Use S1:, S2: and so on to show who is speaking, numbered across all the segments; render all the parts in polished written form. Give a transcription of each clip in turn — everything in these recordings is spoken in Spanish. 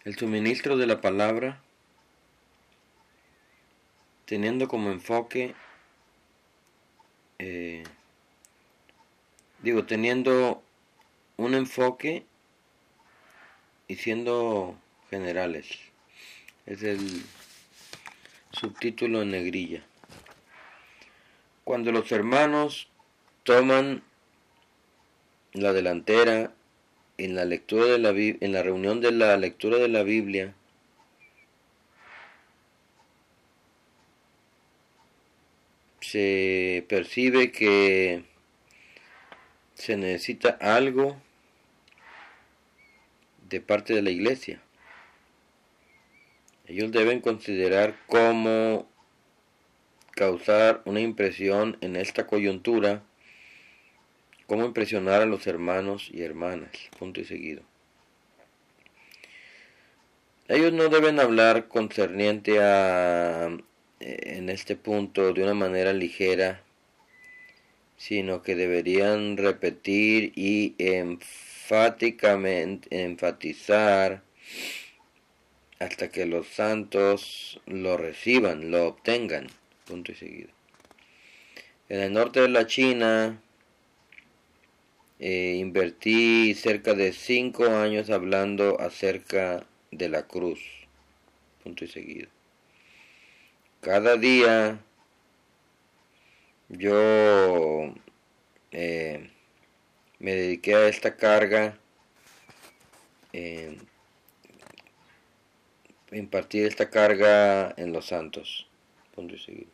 S1: El suministro de la palabra, teniendo como enfoque, teniendo un enfoque y siendo generales. Es el subtítulo en negrilla. Cuando los hermanos toman la delantera en la lectura de en la reunión de la lectura de la Biblia, se percibe que se necesita algo de parte de la iglesia. Ellos deben considerar cómo causar una impresión en esta coyuntura, cómo impresionar a los hermanos y hermanas, punto y seguido. Ellos no deben hablar concerniente a, en este punto, de una manera ligera, sino que deberían repetir y enfatizar hasta que los santos lo reciban, lo obtengan, punto y seguido. En el norte de la China, invertí cerca de 5 años hablando acerca de la cruz, punto y seguido. Cada día yo me dediqué a esta carga, impartir esta carga en los santos, punto y seguido.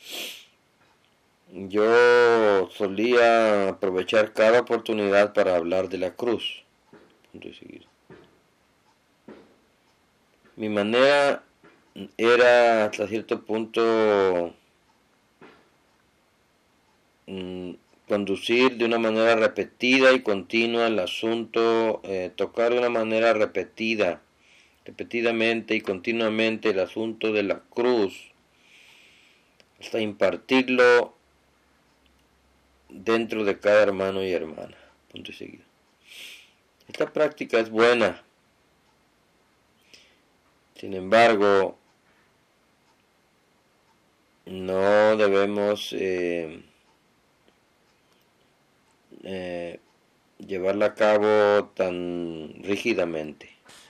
S1: Yo solía aprovechar cada oportunidad para hablar de la cruz, punto y seguido. Mi manera era hasta cierto punto conducir de una manera repetida y continua el asunto, tocar de una manera repetidamente y continuamente el asunto de la cruz, hasta impartirlo dentro de cada hermano y hermana, punto y seguido. Esta práctica es buena. Sin embargo, no debemos llevarla a cabo tan rígidamente.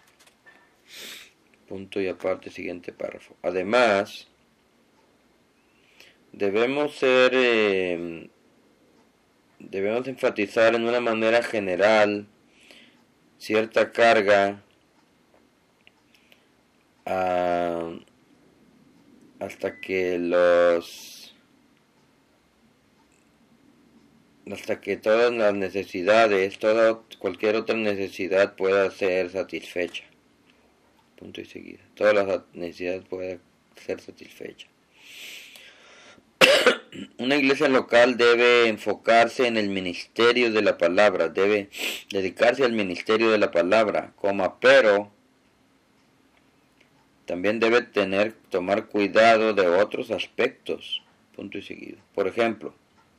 S1: Punto y aparte, siguiente párrafo. Además, debemos enfatizar en una manera general cierta carga hasta que todas las necesidades, cualquier otra necesidad pueda ser satisfecha. Punto y seguido. Todas las necesidades pueden ser satisfechas. Una iglesia local debe enfocarse en el ministerio de la palabra, debe dedicarse al ministerio de la palabra, pero también debe tomar cuidado de otros aspectos, punto y seguido. Por ejemplo,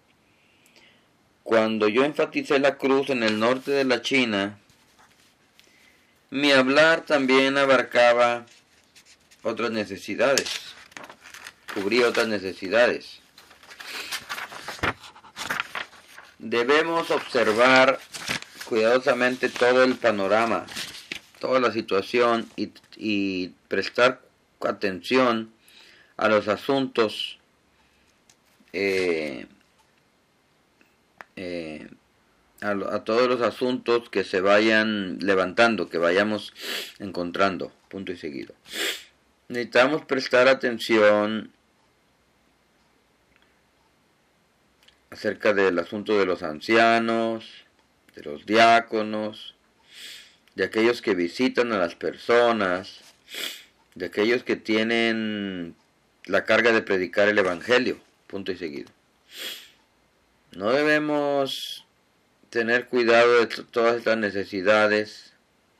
S1: cuando yo enfaticé la cruz en el norte de la China, mi hablar también abarcaba otras necesidades, cubría otras necesidades. Debemos observar cuidadosamente todo el panorama, toda la situación y prestar atención a los asuntos a todos los asuntos que se vayan levantando, que vayamos encontrando, punto y seguido. Necesitamos prestar atención acerca del asunto de los ancianos, de los diáconos, de aquellos que visitan a las personas, de aquellos que tienen la carga de predicar el evangelio, punto y seguido. No debemos tener cuidado de todas estas necesidades.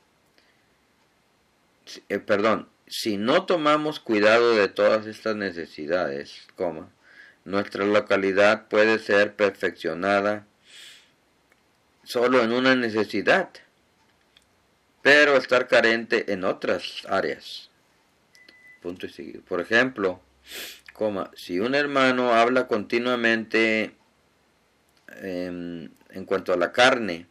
S1: Si no tomamos cuidado de todas estas necesidades, nuestra localidad puede ser perfeccionada solo en una necesidad. pero estar carente en otras áreas. Punto y seguido. Por ejemplo, si un hermano habla continuamente en cuanto a la carne,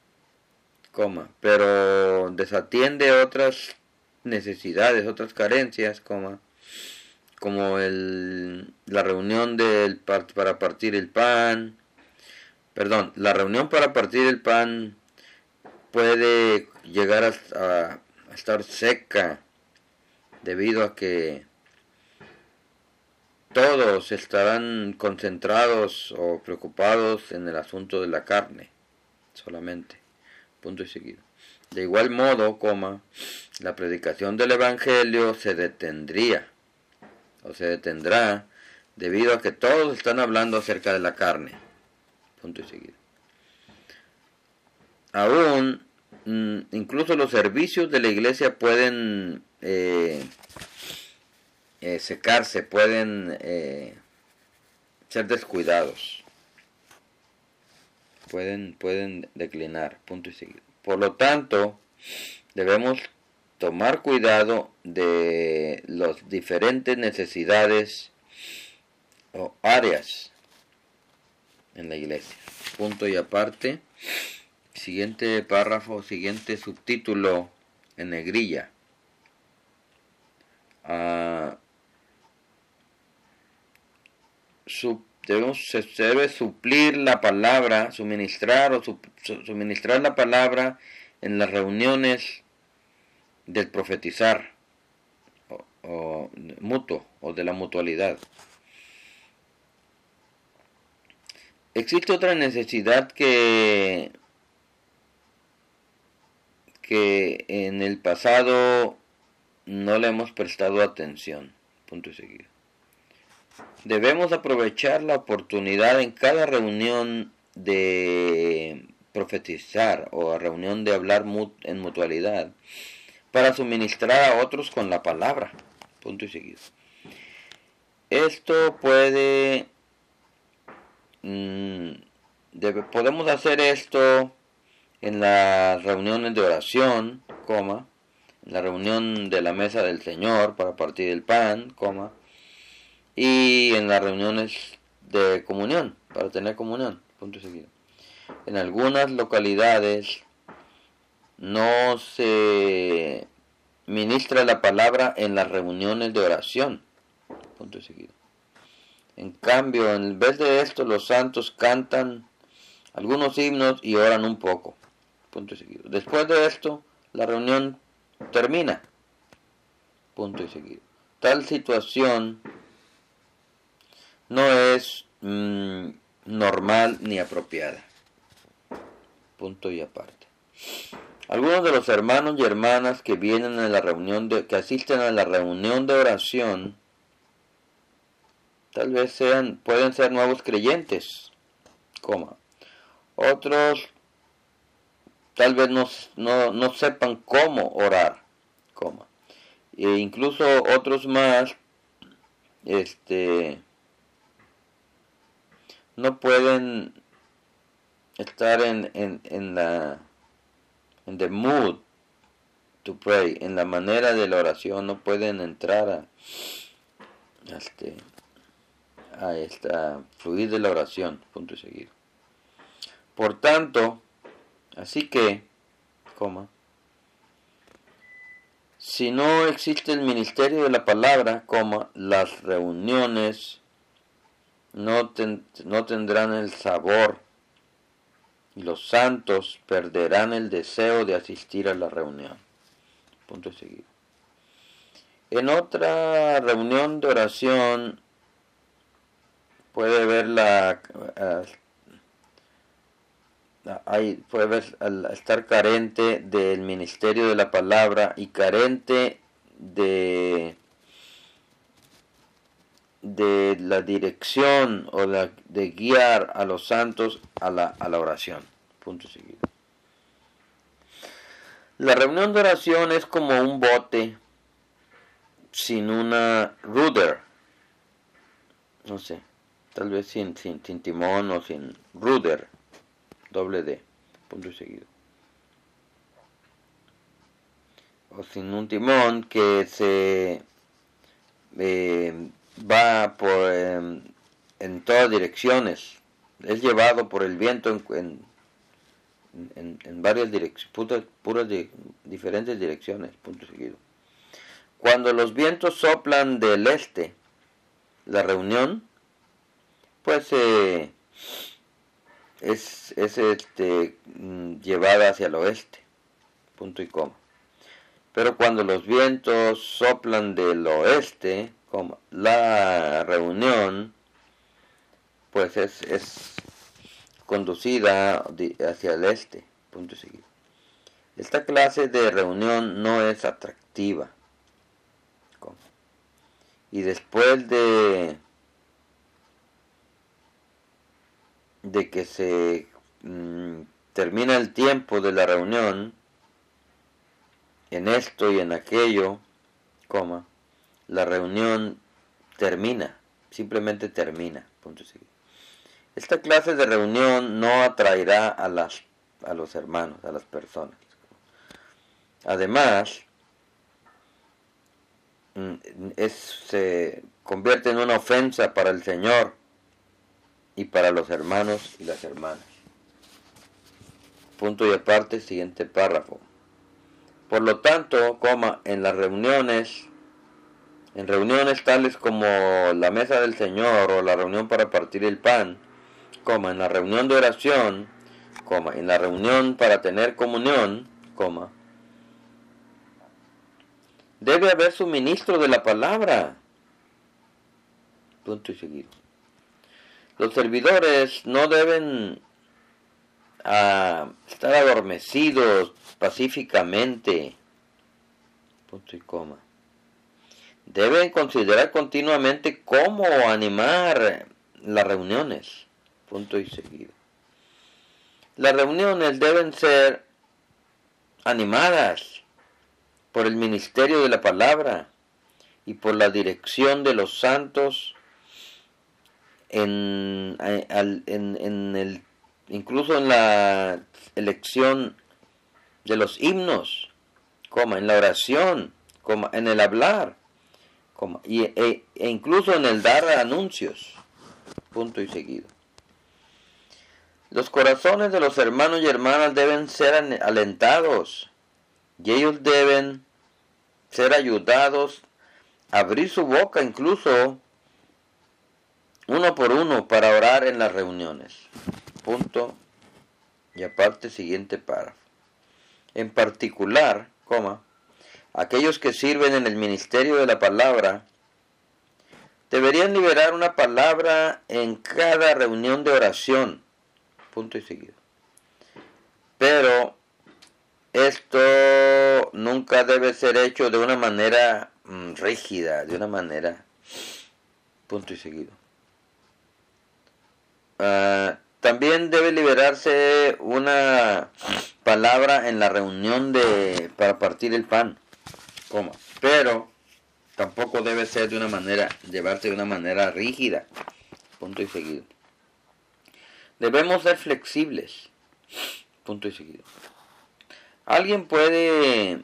S1: pero desatiende otras necesidades, otras carencias, como la reunión para partir el pan. Perdón, la reunión para partir el pan puede llegar a estar seca debido a que todos estarán concentrados o preocupados en el asunto de la carne solamente. Punto y seguido. De igual modo, la predicación del Evangelio se detendrá debido a que todos están hablando acerca de la carne. Punto y seguido. Aún, incluso los servicios de la iglesia pueden secarse, pueden ser descuidados, pueden declinar, punto y seguido. Por lo tanto, debemos tomar cuidado de las diferentes necesidades o áreas en la iglesia. Punto y aparte. Siguiente párrafo, siguiente subtítulo en negrilla. Se debe suplir la palabra, suministrar la palabra en las reuniones del profetizar o mutuo o de la mutualidad. Existe otra necesidad que en el pasado no le hemos prestado atención. Punto y seguido. Debemos aprovechar la oportunidad en cada reunión de profetizar o reunión de hablar en mutualidad para suministrar a otros con la palabra. Punto y seguido. Esto podemos hacer esto en las reuniones de oración, en la reunión de la mesa del Señor para partir el pan, y en las reuniones de comunión, para tener comunión, punto y seguido. En algunas localidades no se ministra la palabra en las reuniones de oración, punto y seguido. En cambio, en vez de esto, los santos cantan algunos himnos y oran un poco, punto y seguido. Después de esto, la reunión termina, punto y seguido. Tal situación no es normal ni apropiada, punto y aparte. Algunos de los hermanos y hermanas que vienen a la reunión que asisten a la reunión de oración, tal vez pueden ser nuevos creyentes, otros tal vez no sepan cómo orar, e incluso otros más no pueden estar en the mood to pray, en la manera de la oración, no pueden entrar a fluir de la oración, punto y seguido. Por tanto, así que, si no existe el ministerio de la palabra, las reuniones no tendrán el sabor y los santos perderán el deseo de asistir a la reunión. Punto y seguido. En otra reunión de oración puede estar carente del ministerio de la palabra y carente de la dirección o de guiar a los santos a la oración. Punto y seguido. La reunión de oración es como un bote sin una rudder, no sé, tal vez sin timón o sin rudder, doble D, punto y seguido. o sin un timón que se va por en todas direcciones. Es llevado por el viento en varias direcciones, puras diferentes direcciones, punto seguido. Cuando los vientos soplan del este, la reunión, pues es llevada hacia el oeste, punto y coma. Pero cuando los vientos soplan del oeste, la reunión pues es conducida hacia el este, punto y seguido. Esta clase de reunión no es atractiva. Y después de que se termina el tiempo de la reunión, en esto y en aquello, la reunión termina, simplemente termina, punto y seguido. Esta clase de reunión no atraerá a los hermanos, a las personas. Además, se convierte en una ofensa para el Señor y para los hermanos y las hermanas. Punto y aparte, siguiente párrafo. Por lo tanto, en reuniones tales como la mesa del Señor o la reunión para partir el pan, en la reunión de oración, en la reunión para tener comunión, debe haber suministro de la palabra. Punto y seguido. Los servidores no deben estar adormecidos pacíficamente. Punto y coma. Deben considerar continuamente cómo animar las reuniones. Punto y seguido. Las reuniones deben ser animadas por el ministerio de la palabra y por la dirección de los santos incluso en la elección de los himnos, en la oración, en el hablar, e incluso en el dar anuncios, punto y seguido. Los corazones de los hermanos y hermanas deben ser alentados y ellos deben ser ayudados a abrir su boca incluso uno por uno para orar en las reuniones. Punto y aparte siguiente párrafo. En particular, aquellos que sirven en el ministerio de la palabra deberían liberar una palabra en cada reunión de oración. Punto y seguido. Pero esto nunca debe ser hecho de una manera rígida, de una manera punto y seguido. También debe liberarse una palabra en la reunión para partir el pan, pero tampoco debe ser llevarse de una manera rígida, punto y seguido. Debemos ser flexibles, punto y seguido. Alguien puede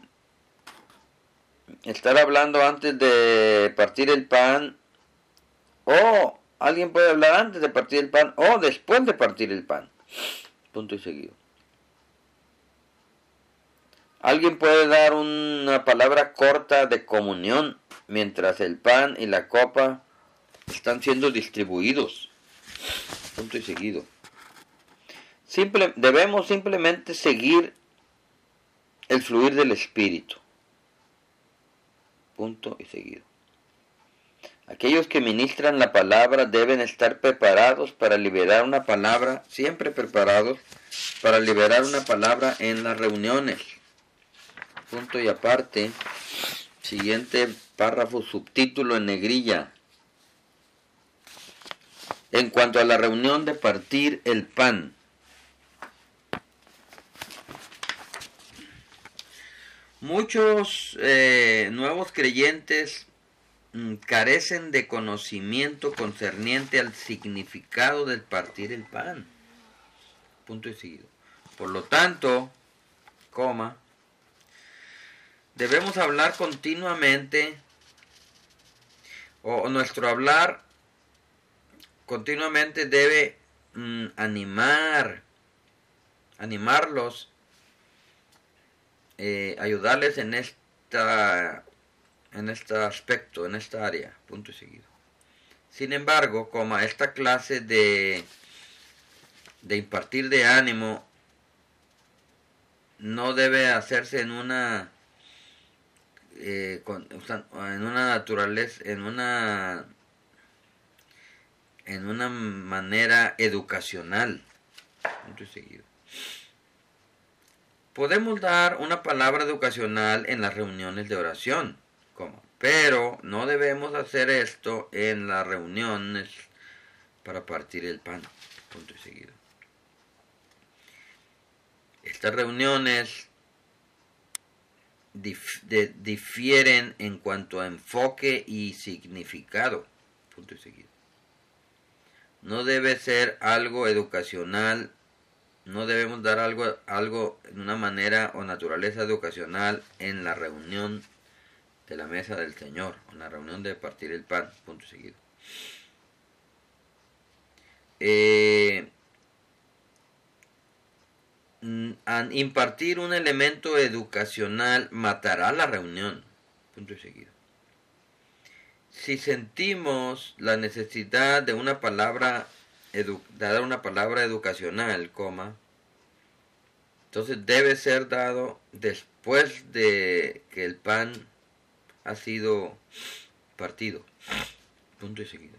S1: estar hablando antes de partir el pan, o alguien puede hablar antes de partir el pan o después de partir el pan, punto y seguido. Alguien puede dar una palabra corta de comunión mientras el pan y la copa están siendo distribuidos, punto y seguido. Debemos simplemente seguir el fluir del Espíritu, punto y seguido. Aquellos que ministran la palabra deben estar preparados para liberar una palabra, siempre preparados para liberar una palabra en las reuniones. Punto y aparte, siguiente párrafo, subtítulo en negrilla. En cuanto a la reunión de partir el pan, muchos nuevos creyentes carecen de conocimiento concerniente al significado del partir el pan. Punto y seguido. Por lo tanto, debemos hablar continuamente, o nuestro hablar continuamente debe animarlos, ayudarles en este aspecto, en esta área, punto y seguido. Sin embargo, como esta clase de impartir de ánimo no debe hacerse en una naturaleza, en una manera educacional, punto y seguido. Podemos dar una palabra educacional en las reuniones de oración, pero no debemos hacer esto en las reuniones para partir el pan, punto y seguido. Estas reuniones difieren en cuanto a enfoque y significado, punto y seguido. No debe ser algo educacional, no debemos dar algo en una manera o naturaleza educacional en la reunión de la mesa del Señor, en la reunión de partir el pan, punto y seguido. Impartir un elemento educacional matará la reunión, punto y seguido. Si sentimos la necesidad de una palabra, dar una palabra educacional, entonces debe ser dado después de que el pan ha sido partido, punto y seguido.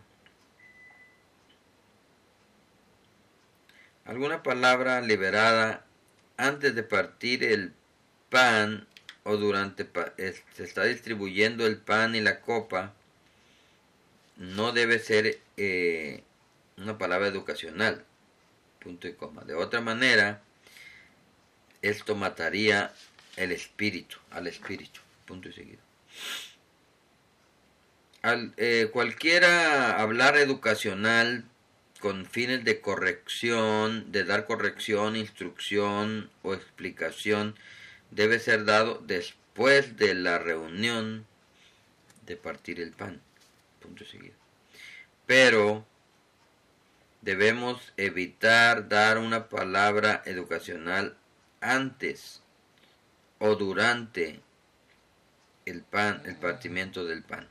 S1: Alguna palabra liberada antes de partir el pan o durante se está distribuyendo el pan y la copa no debe ser una palabra educacional, punto y coma. De otra manera, esto mataría al espíritu, punto y seguido. Cualquiera hablar educacional con fines de corrección, de dar corrección, instrucción o explicación, debe ser dado después de la reunión de partir el pan, punto y seguido. Pero debemos evitar dar una palabra educacional antes o durante el partimiento del pan.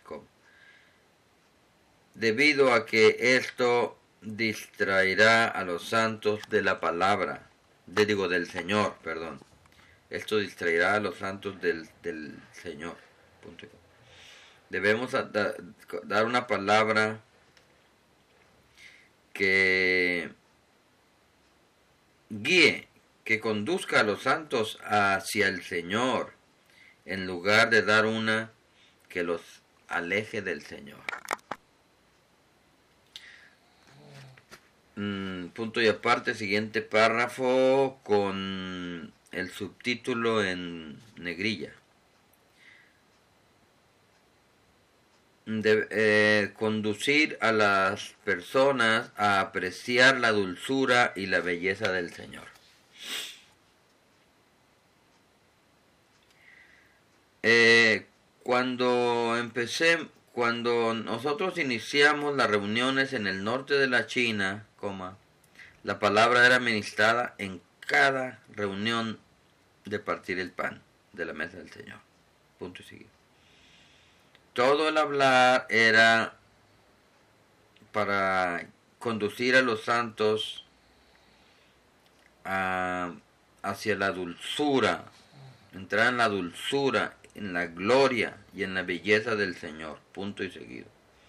S1: Debido a que esto distraerá a los santos de la palabra, del Señor, perdón. Esto distraerá a los santos del Señor. Punto. Debemos dar una palabra que guíe, que conduzca a los santos hacia el Señor, en lugar de dar una que los aleje del Señor. Punto y aparte, siguiente párrafo con el subtítulo en negrilla. Conducir a las personas a apreciar la dulzura y la belleza del Señor. Cuando nosotros iniciamos las reuniones en el norte de la China, la palabra era ministrada en cada reunión de partir el pan de la mesa del Señor. Punto y seguido. Todo el hablar era para conducir a los santos hacia la dulzura, entrar en la dulzura, en la gloria y en la belleza del Señor. Punto y seguido.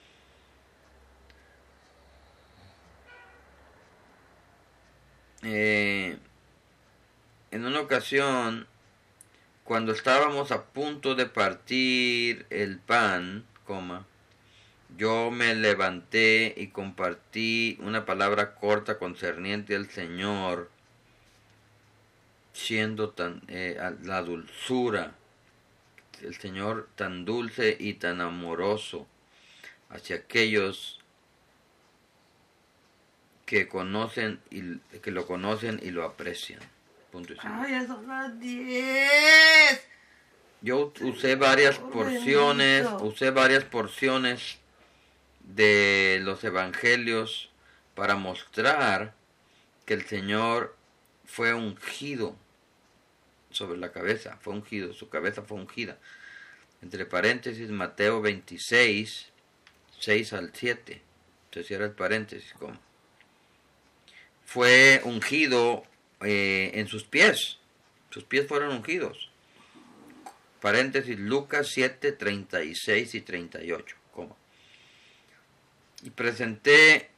S1: En una ocasión, cuando estábamos a punto de partir el pan, yo me levanté y compartí una palabra corta concerniente al Señor, siendo la dulzura, el Señor tan dulce y tan amoroso hacia aquellos que lo conocen y lo aprecian. Punto y seguido.
S2: ¡Ay, ya son las 10!
S1: Yo usé varias porciones de los evangelios para mostrar que el Señor fue ungido sobre la cabeza, su cabeza fue ungida. Entre paréntesis, Mateo 26, 6 al 7. Se cierra el paréntesis, como fue ungido en sus pies fueron ungidos. Paréntesis, Lucas 7, 36 y 38, como. Y presenté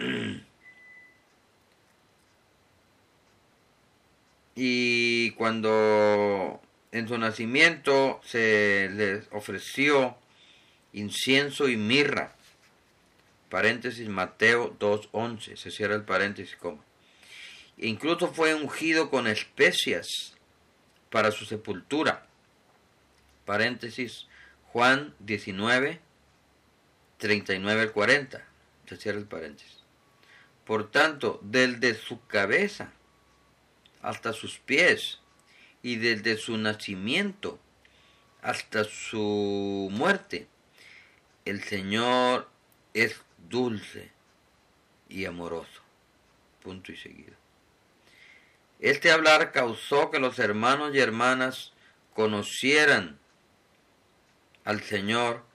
S1: y cuando en su nacimiento se les ofreció incienso y mirra, paréntesis, Mateo 2:11, se cierra el paréntesis, como. Incluso fue ungido con especias para su sepultura, paréntesis, Juan 19, 39 al 40, se cierra el paréntesis. Por tanto, desde su cabeza hasta sus pies y desde su nacimiento hasta su muerte, el Señor es dulce y amoroso. Punto y seguido. Este hablar causó que los hermanos y hermanas conocieran al Señor,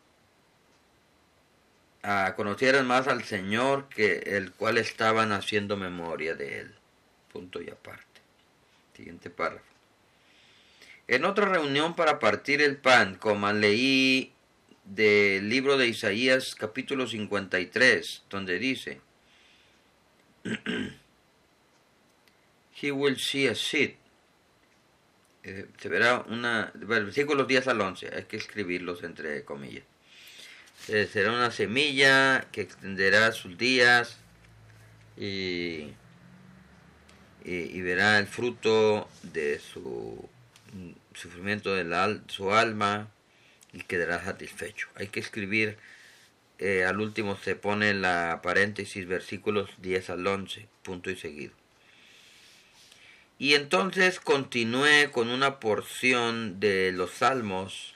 S1: conocieran más al Señor que el cual estaban haciendo memoria de Él. Punto y aparte. Siguiente párrafo. En otra reunión para partir el pan, leí del libro de Isaías capítulo 53, donde dice, He will see a seed. Se verá versículos 10 al 11, hay que escribirlos entre comillas. Será una semilla que extenderá sus días y verá el fruto de su sufrimiento de su alma y quedará satisfecho. Hay que escribir, al último se pone la paréntesis, versículos 10 al 11, punto y seguido. Y entonces continué con una porción de los Salmos,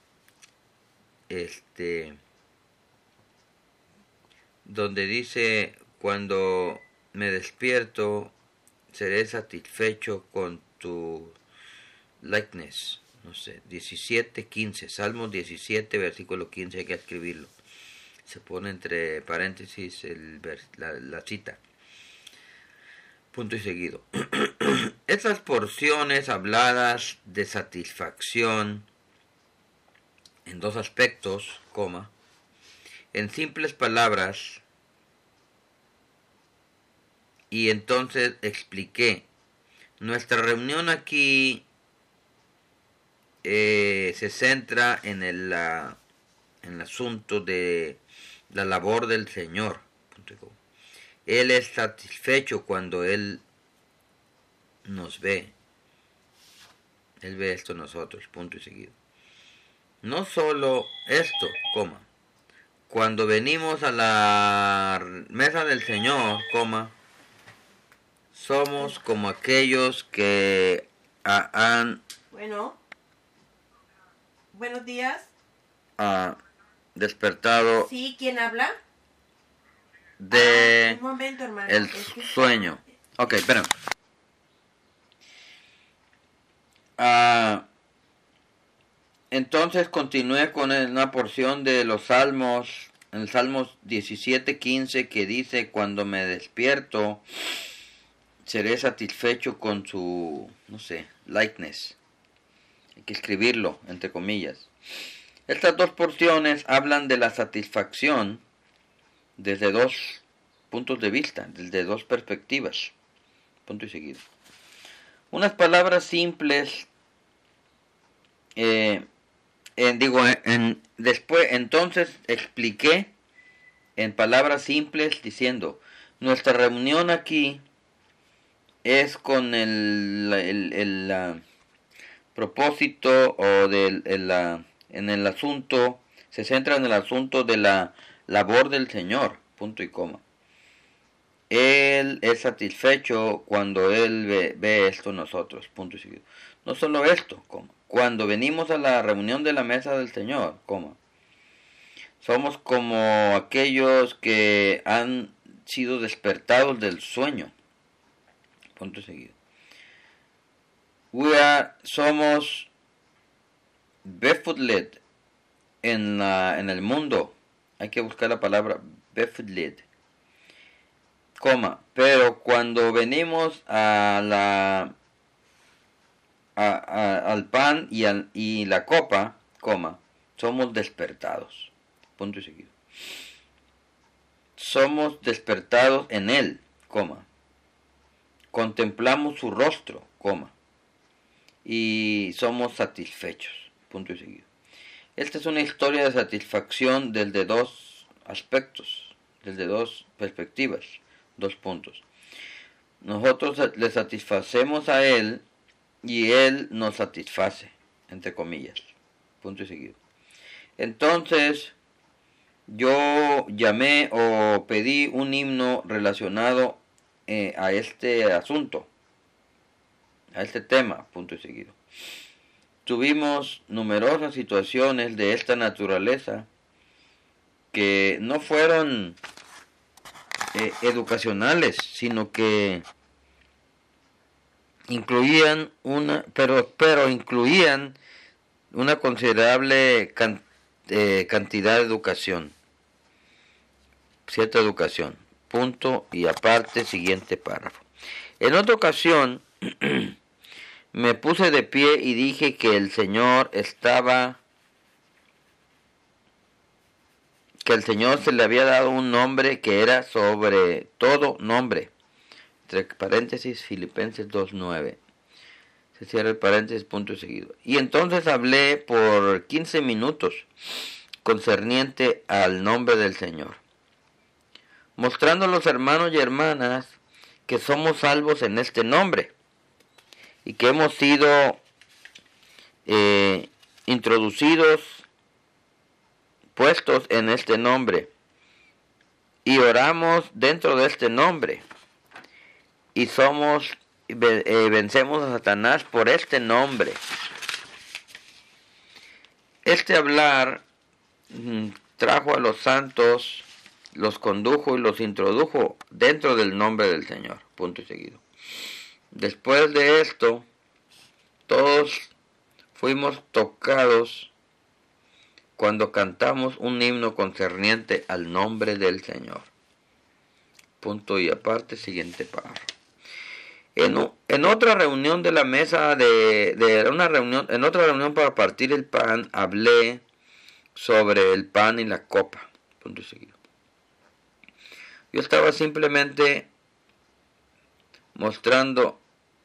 S1: donde dice, cuando me despierto, seré satisfecho con tu likeness. No sé, 17:15, Salmos 17, versículo 15, hay que escribirlo. Se pone entre paréntesis la cita. Punto y seguido. Estas porciones habladas de satisfacción en dos aspectos, en simples palabras, y entonces expliqué. Nuestra reunión aquí se centra en el asunto de la labor del Señor. Él es satisfecho cuando Él nos ve. Él ve esto en nosotros, punto y seguido. No solo esto, cuando venimos a la mesa del Señor, somos como aquellos que han...
S2: Buenos días.
S1: Despertado.
S2: Sí, ¿quién habla?
S1: De
S2: un momento, hermano.
S1: El sueño. Ok, espera. Entonces continué con una porción de los Salmos, en el Salmos 17:15, que dice, cuando me despierto, seré satisfecho con su, likeness. Hay que escribirlo, entre comillas. Estas dos porciones hablan de la satisfacción desde dos puntos de vista, desde dos perspectivas. Punto y seguido. Unas palabras simples. Después, entonces expliqué en palabras simples diciendo, nuestra reunión aquí es con el propósito o en el asunto, se centra en el asunto de la labor del Señor, punto y coma. Él es satisfecho cuando Él ve esto en nosotros, punto y seguido. No solo esto, cuando venimos a la reunión de la mesa del Señor, coma, somos como aquellos que han sido despertados del sueño. Punto seguido. Somos befuddled en el mundo. Hay que buscar la palabra befuddled. Coma, pero cuando venimos al pan y la copa, coma, somos despertados. Punto y seguido. Somos despertados en él, coma. Contemplamos su rostro, coma. Y somos satisfechos. Punto y seguido. Esta es una historia de satisfacción desde dos aspectos, desde dos perspectivas, 2 puntos. Nosotros le satisfacemos a él y él nos satisface, entre comillas. Punto y seguido. Entonces, yo llamé o pedí un himno relacionado a este asunto, a este tema, punto y seguido. Tuvimos numerosas situaciones de esta naturaleza que no fueron educacionales, sino que incluían incluían una considerable cantidad de educación, cierta educación, punto y aparte, siguiente párrafo. En otra ocasión me puse de pie y dije que el Señor se le había dado un nombre que era sobre todo nombre, entre paréntesis Filipenses 2:9. Se cierra el paréntesis, punto y seguido. Y entonces hablé por 15 minutos concerniente al nombre del Señor, mostrando a los hermanos y hermanas que somos salvos en este nombre y que hemos sido introducidos, puestos en este nombre, y oramos dentro de este nombre, y vencemos a Satanás por este nombre. Este hablar trajo a los santos, los condujo y los introdujo dentro del nombre del Señor, punto y seguido. Después de esto, todos fuimos tocados cuando cantamos un himno concerniente al nombre del Señor. Punto y aparte, siguiente párrafo. En otra reunión de la mesa en otra reunión para partir el pan, hablé sobre el pan y la copa. Punto y seguido. Yo estaba simplemente mostrando,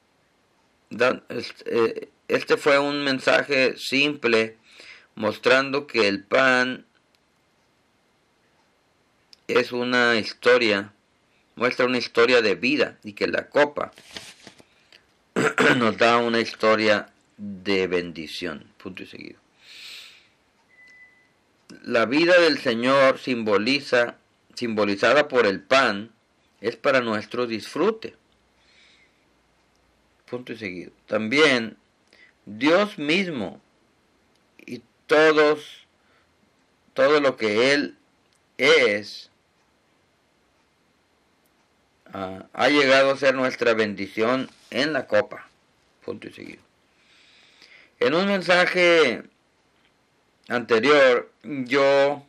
S1: este fue un mensaje simple, mostrando que el pan es una historia, muestra una historia de vida, y que la copa nos da una historia de bendición, punto y seguido. La vida del Señor simbolizada por el pan es para nuestro disfrute, punto y seguido. También Dios mismo y todo lo que Él es ha llegado a ser nuestra bendición en la copa, punto y seguido. En un mensaje anterior yo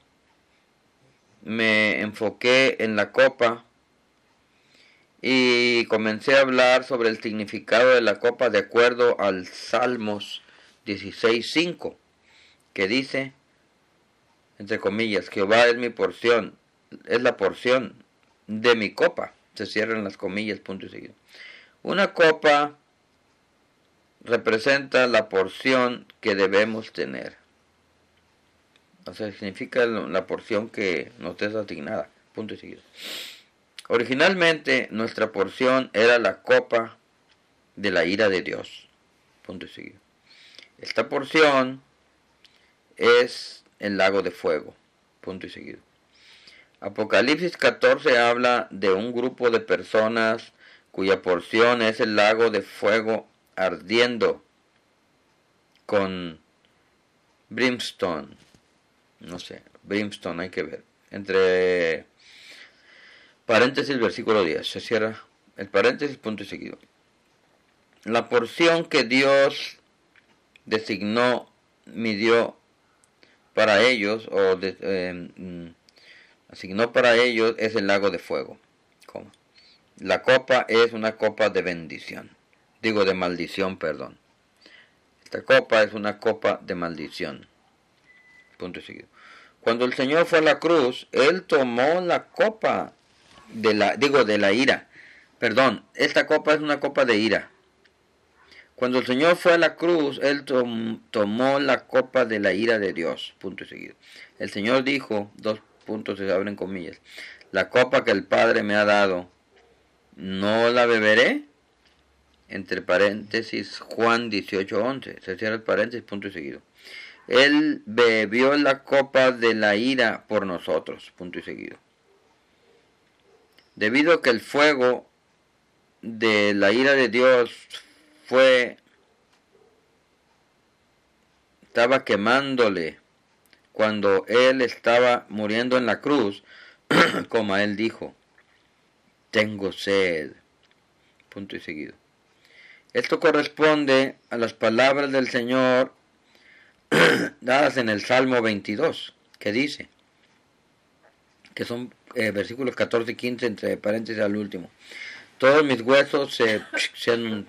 S1: me enfoqué en la copa y comencé a hablar sobre el significado de la copa de acuerdo al Salmos 16:5, que dice, entre comillas, Jehová es mi porción, es la porción de mi copa. Se cierran las comillas, punto y seguido. Una copa representa la porción que debemos tener. O sea, significa la porción que nos es asignada, punto y seguido. Originalmente nuestra porción era la copa de la ira de Dios, punto y seguido. Esta porción es el lago de fuego, punto y seguido. Apocalipsis 14 habla de un grupo de personas cuya porción es el lago de fuego ardiendo, con brimstone. No sé, brimstone hay que ver. Entre paréntesis, versículo 10. Se cierra el paréntesis, punto y seguido. La porción que Dios designó, midió para ellos, asignó para ellos, es el lago de fuego. ¿Cómo? La copa es una copa de bendición. Digo, de maldición, perdón. Esta copa es una copa de maldición. Punto y seguido. Cuando el Señor fue a la cruz, Él tomó la copa de la ira. Perdón, esta copa es una copa de ira. Cuando el Señor fue a la cruz, Él tomó la copa de la ira de Dios. Punto y seguido. El Señor dijo, dos puntos se abren comillas, la copa que el Padre me ha dado, ¿no la beberé? Entre paréntesis, Juan 18:11. Se cierra el paréntesis, punto y seguido. Él bebió la copa de la ira por nosotros, punto y seguido. Debido a que el fuego de la ira de Dios estaba quemándole cuando Él estaba muriendo en la cruz, como Él dijo, tengo sed, punto y seguido. Esto corresponde a las palabras del Señor dadas en el Salmo 22, que dice, que son versículos 14 y 15, entre paréntesis al último. Todos mis huesos se han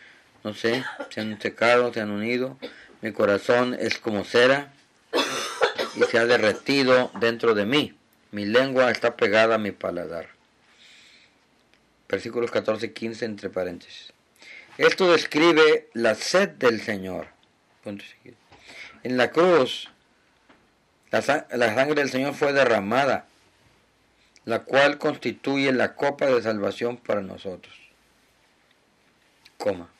S1: secado, se han unido, mi corazón es como cera y se ha derretido dentro de mí, mi lengua está pegada a mi paladar. Versículos 14 y 15, entre paréntesis. Esto describe la sed del Señor. Punto seguido. En la cruz, la sangre del Señor fue derramada, la cual constituye la copa de salvación para nosotros. Coma.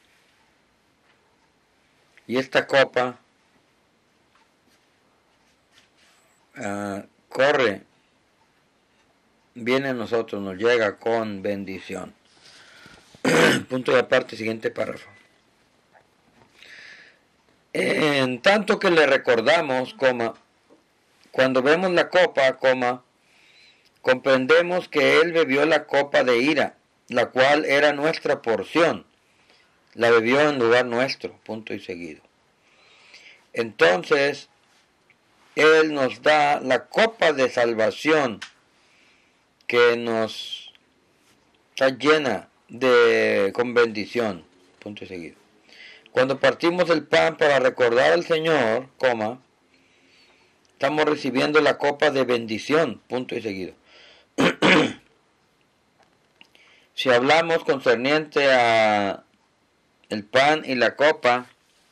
S1: Y esta copa viene a nosotros, nos llega con bendición. Punto de aparte, siguiente párrafo. En tanto que le recordamos, cuando vemos la copa, comprendemos que Él bebió la copa de ira, la cual era nuestra porción. La bebió en lugar nuestro, punto y seguido. Entonces, Él nos da la copa de salvación que nos está llena con bendición, punto y seguido. Cuando partimos el pan para recordar al Señor, estamos recibiendo la copa de bendición, punto y seguido. Si hablamos concerniente a el pan y la copa,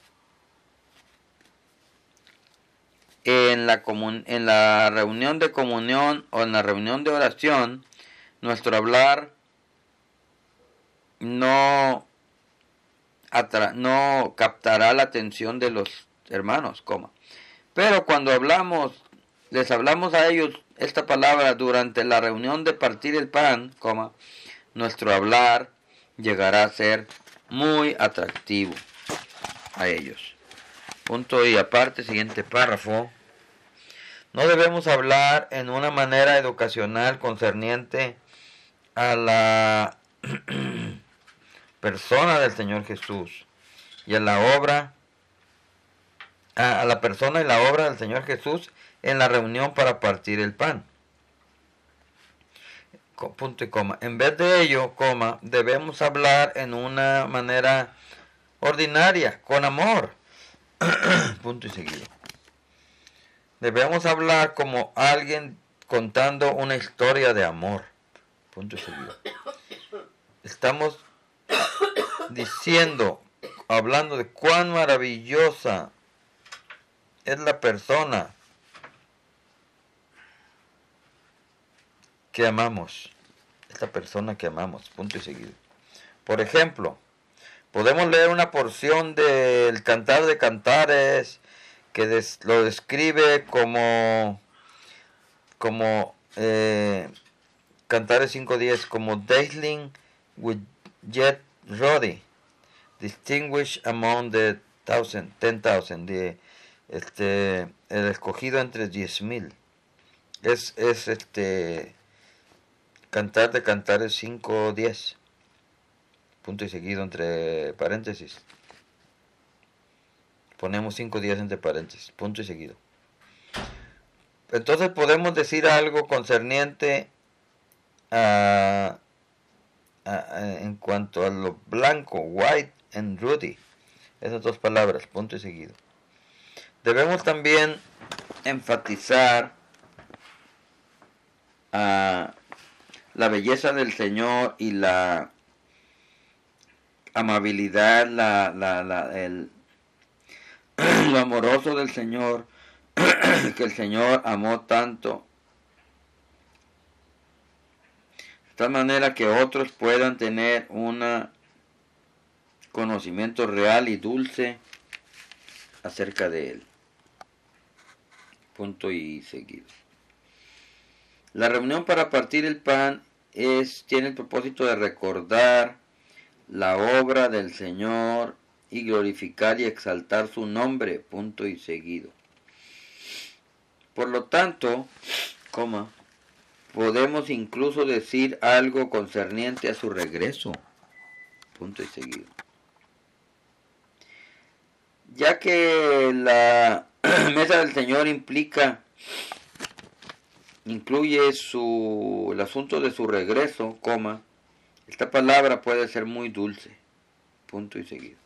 S1: en la reunión de comunión o en la reunión de oración, nuestro hablar no captará la atención de los hermanos, pero cuando les hablamos a ellos esta palabra durante la reunión de partir el pan, nuestro hablar llegará a ser muy atractivo a ellos. Punto y aparte, siguiente párrafo. No debemos hablar en una manera educacional concerniente a la persona del Señor Jesús y a la persona y la obra del Señor Jesús en la reunión para partir el pan. Punto y coma. En vez de ello, debemos hablar en una manera ordinaria, con amor. Punto y seguido. Debemos hablar como alguien contando una historia de amor. Punto y seguido. Estamos hablando de cuán maravillosa es la persona que amamos. Esta persona que amamos. Punto y seguido. Por ejemplo, podemos leer una porción del Cantar de Cantares que lo describe como Cantares 5:10, como dazzling with jet ruddy, distinguished among the 10,000, el escogido entre 10,000. Es Cantar de Cantares 5:10, punto y seguido entre paréntesis. Ponemos 5:10 entre paréntesis, punto y seguido. Entonces podemos decir algo concerniente en cuanto a lo blanco, white and ruddy, esas dos palabras, punto y seguido. Debemos también enfatizar la belleza del Señor y la amabilidad, lo amoroso del Señor, que el Señor amó tanto, de tal manera que otros puedan tener un conocimiento real y dulce acerca de Él. Punto y seguido. La reunión para partir el pan tiene el propósito de recordar la obra del Señor y glorificar y exaltar su nombre, punto y seguido. Por lo tanto, podemos incluso decir algo concerniente a su regreso, punto y seguido. Ya que la mesa del Señor incluye el asunto de su regreso, esta palabra puede ser muy dulce, punto y seguido.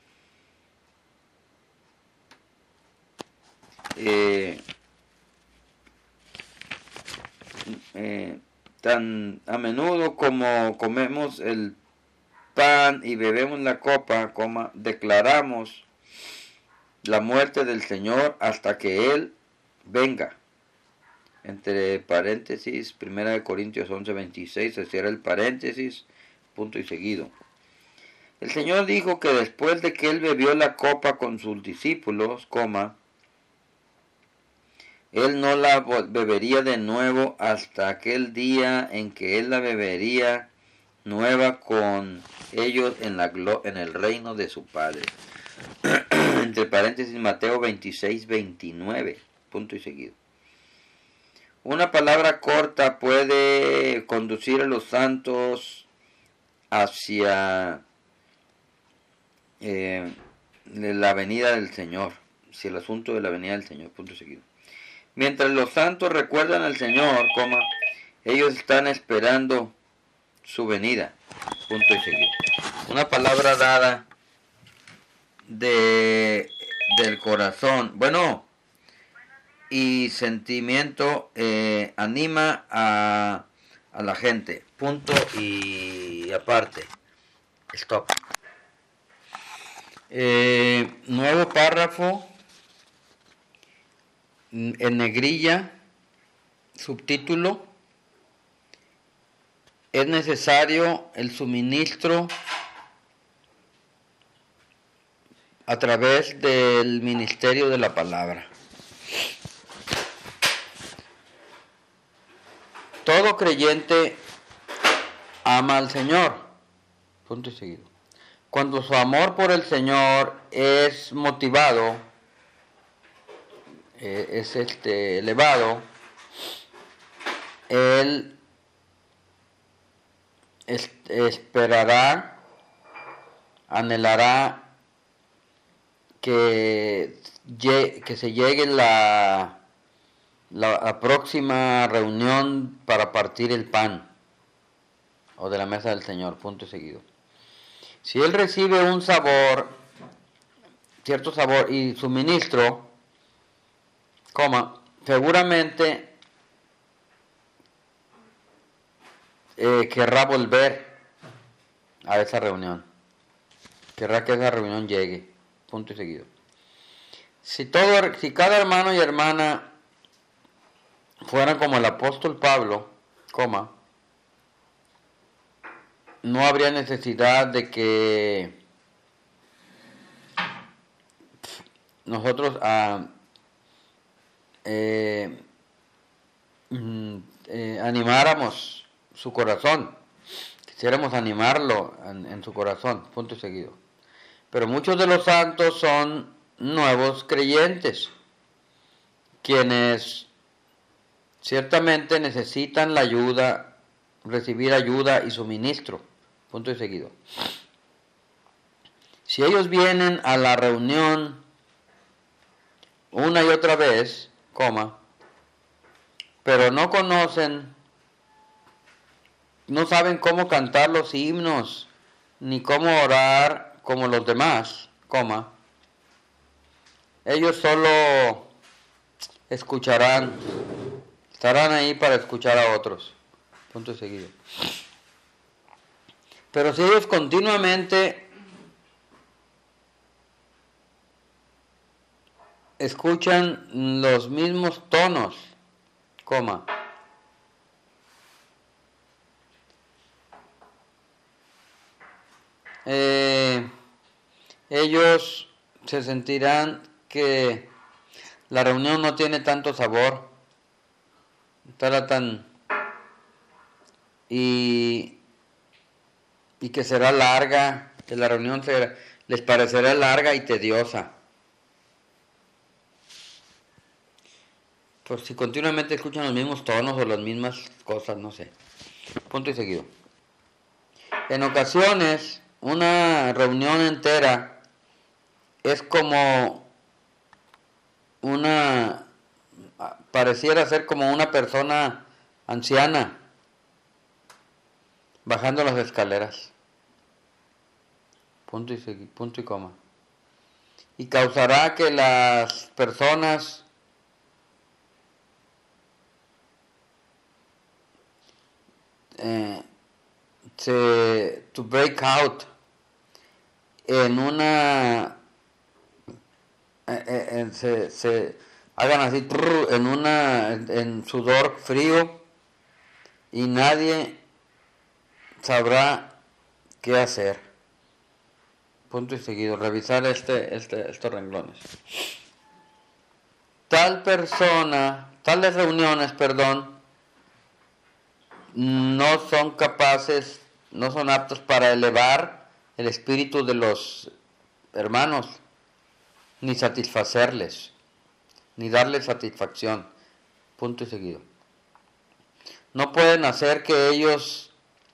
S1: Tan a menudo como comemos el pan y bebemos la copa, declaramos la muerte del Señor hasta que Él venga. Entre paréntesis, 1 Corintios 11:26, se cierra el paréntesis, punto y seguido. El Señor dijo que después de que Él bebió la copa con sus discípulos, Él no la bebería de nuevo hasta aquel día en que Él la bebería nueva con ellos en el reino de su Padre. Entre paréntesis, Mateo 26:29, punto y seguido. Una palabra corta puede conducir a los santos hacia la venida del Señor, hacia el asunto de la venida del Señor, punto y seguido. Mientras los santos recuerdan al Señor, ellos están esperando su venida, punto y seguido. Una palabra dada del corazón, y sentimiento anima a la gente, punto y aparte, stop. Nuevo párrafo en negrilla, subtítulo: es necesario el suministro a través del ministerio de la palabra. Todo creyente ama al Señor, punto y seguido. Cuando su amor por el Señor es motivado, es elevado, Él esperará, anhelará que se llegue la próxima reunión para partir el pan o de la mesa del Señor, punto y seguido. Si Él recibe un cierto sabor y suministro, seguramente querrá volver a esa reunión, querrá que esa reunión llegue, punto y seguido. Si cada hermano y hermana fueran como el apóstol Pablo, no habría necesidad de que nosotros animáramos su corazón, quisiéramos animarlo en su corazón, punto y seguido. Pero muchos de los santos son nuevos creyentes, quienes ciertamente necesitan la ayuda, recibir ayuda y suministro. Punto y seguido. Si ellos vienen a la reunión una y otra vez, pero no conocen, no saben cómo cantar los himnos, ni cómo orar como los demás, ellos solo escucharán, estarán ahí para escuchar a otros. Punto y seguido. Pero si ellos continuamente escuchan los mismos tonos, ellos se sentirán que la reunión no tiene tanto sabor, y que será larga, que la reunión les parecerá larga y tediosa. Pues si continuamente escuchan los mismos tonos o las mismas cosas, no sé. Punto y seguido. En ocasiones, una reunión entera es como pareciera ser como una persona anciana bajando las escaleras. Punto y coma. Y causará que las personas to break out en una se hagan así en sudor frío y nadie sabrá qué hacer. Punto y seguido. Revisar estos renglones. Tales reuniones, no son aptos para elevar el espíritu de los hermanos, ni satisfacerles, ni darles satisfacción. Punto y seguido. No pueden hacer que ellos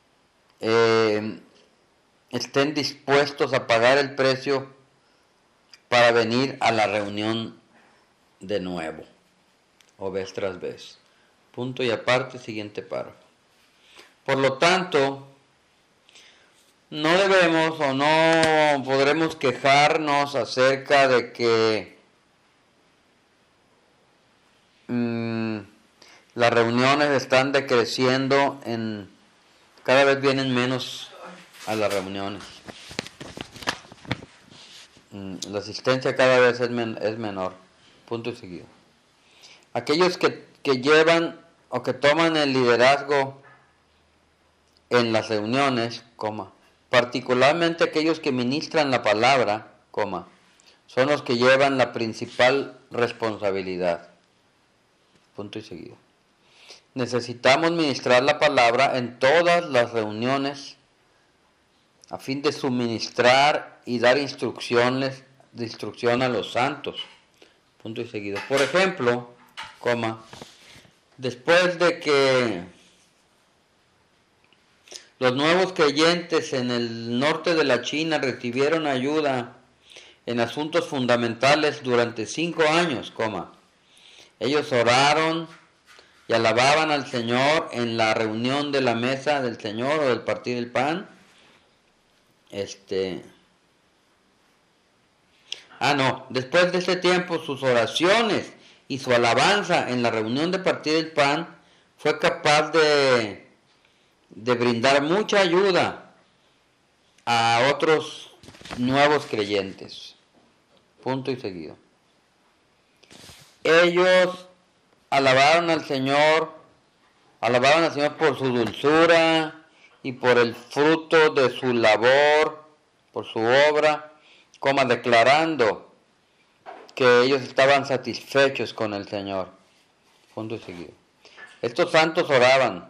S1: estén dispuestos a pagar el precio para venir a la reunión de nuevo, o vez tras vez. Punto y aparte, siguiente párrafo. Por lo tanto, no debemos o no podremos quejarnos acerca de que las reuniones están decreciendo, cada vez vienen menos a las reuniones. La asistencia cada vez es menor. Punto y seguido. Aquellos que llevan o que toman el liderazgo en las reuniones, particularmente aquellos que ministran la palabra, son los que llevan la principal responsabilidad. Punto y seguido. Necesitamos ministrar la palabra en todas las reuniones a fin de suministrar y dar instrucción a los santos. Punto y seguido. Por ejemplo, después de que los nuevos creyentes en el norte de la China recibieron ayuda en asuntos fundamentales durante 5 años, ellos oraron y alababan al Señor en la reunión de la mesa del Señor o del partir el pan. Después de ese tiempo, sus oraciones y su alabanza en la reunión de partir el pan fue capaz de brindar mucha ayuda a otros nuevos creyentes. Punto y seguido. Ellos alabaron al Señor por su dulzura y por el fruto de su labor, por su obra, declarando que ellos estaban satisfechos con el Señor. Punto y seguido. Estos santos oraban,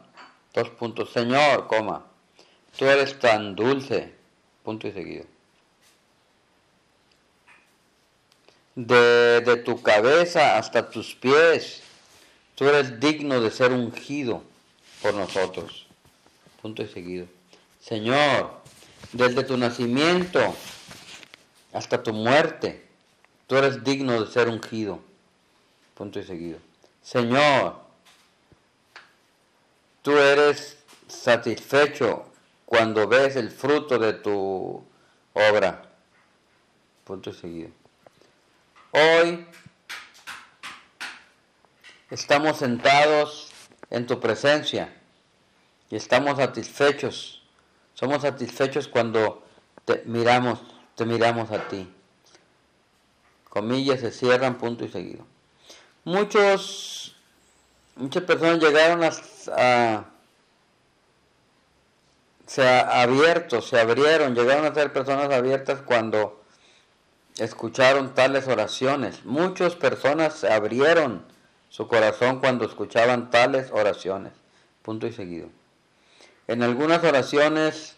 S1: Señor, tú eres tan dulce. Punto y seguido. de tu cabeza hasta tus pies, tú eres digno de ser ungido por nosotros. Punto y seguido. Señor, desde tu nacimiento hasta tu muerte, tú eres digno de ser ungido. Punto y seguido. Señor, tú eres satisfecho cuando ves el fruto de tu obra. Punto y seguido. Hoy estamos sentados en tu presencia y estamos satisfechos. Somos satisfechos cuando te miramos a ti. Comillas se cierran, punto y seguido. Muchas personas llegaron se abrieron, llegaron a ser personas abiertas cuando escucharon tales oraciones. Muchas personas se abrieron su corazón cuando escuchaban tales oraciones. Punto y seguido. En algunas oraciones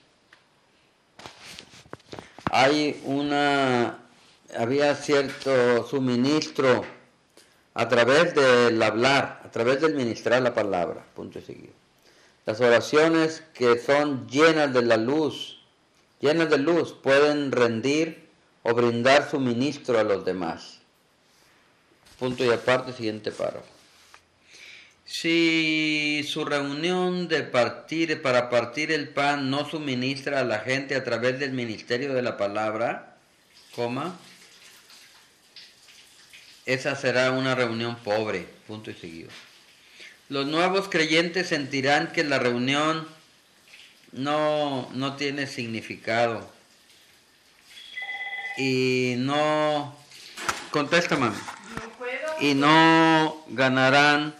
S1: había cierto suministro a través del hablar, a través del ministrar la palabra. Punto y seguido. Las oraciones que son llenas de luz, pueden rendir o brindar suministro a los demás. Punto y aparte, siguiente párrafo. Si su reunión para partir el pan no suministra a la gente a través del ministerio de la palabra, esa será una reunión pobre. Punto y seguido. Los nuevos creyentes sentirán que la reunión no tiene significado y no... Contesta, mami.
S2: No puedo.
S1: Y no ganarán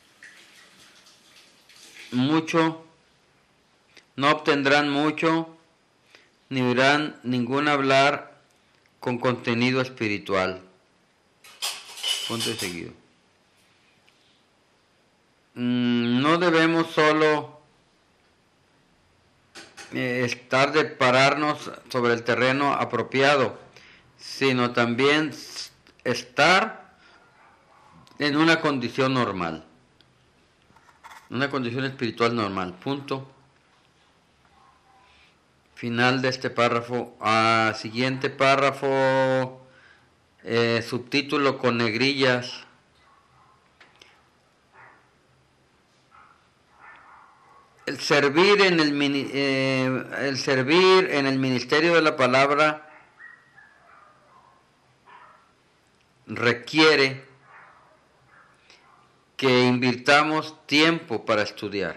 S1: mucho, no obtendrán mucho, ni oirán ningún hablar con contenido espiritual. Punto y seguido. No debemos solo estar de pararnos sobre el terreno apropiado, sino también estar en una condición normal, una condición espiritual normal. Punto. Final de este párrafo. Siguiente párrafo, subtítulo con negrillas. El servir en el ministerio de la palabra requiere que invirtamos tiempo para estudiar.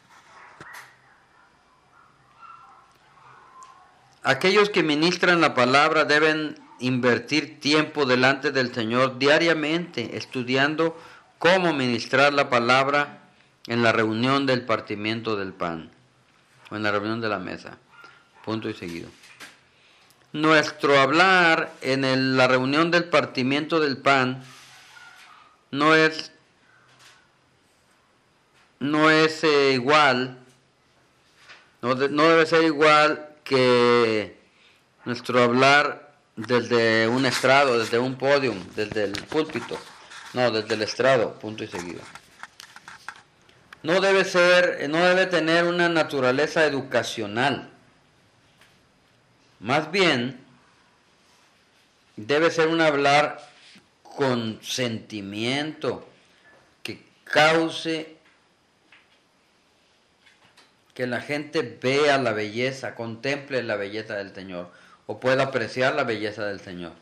S1: Aquellos que ministran la palabra deben invertir tiempo delante del Señor diariamente, estudiando cómo ministrar la palabra en la reunión del partimiento del pan, o en la reunión de la mesa. Punto y seguido. Nuestro hablar en la reunión del partimiento del pan no es igual, no debe ser igual que nuestro hablar desde un estrado, desde un podium, desde el púlpito, desde el estrado, punto y seguido. No debe tener una naturaleza educacional. Más bien, debe ser un hablar con sentimiento que cause que la gente vea la belleza, contemple la belleza del Señor, o pueda apreciar la belleza del Señor,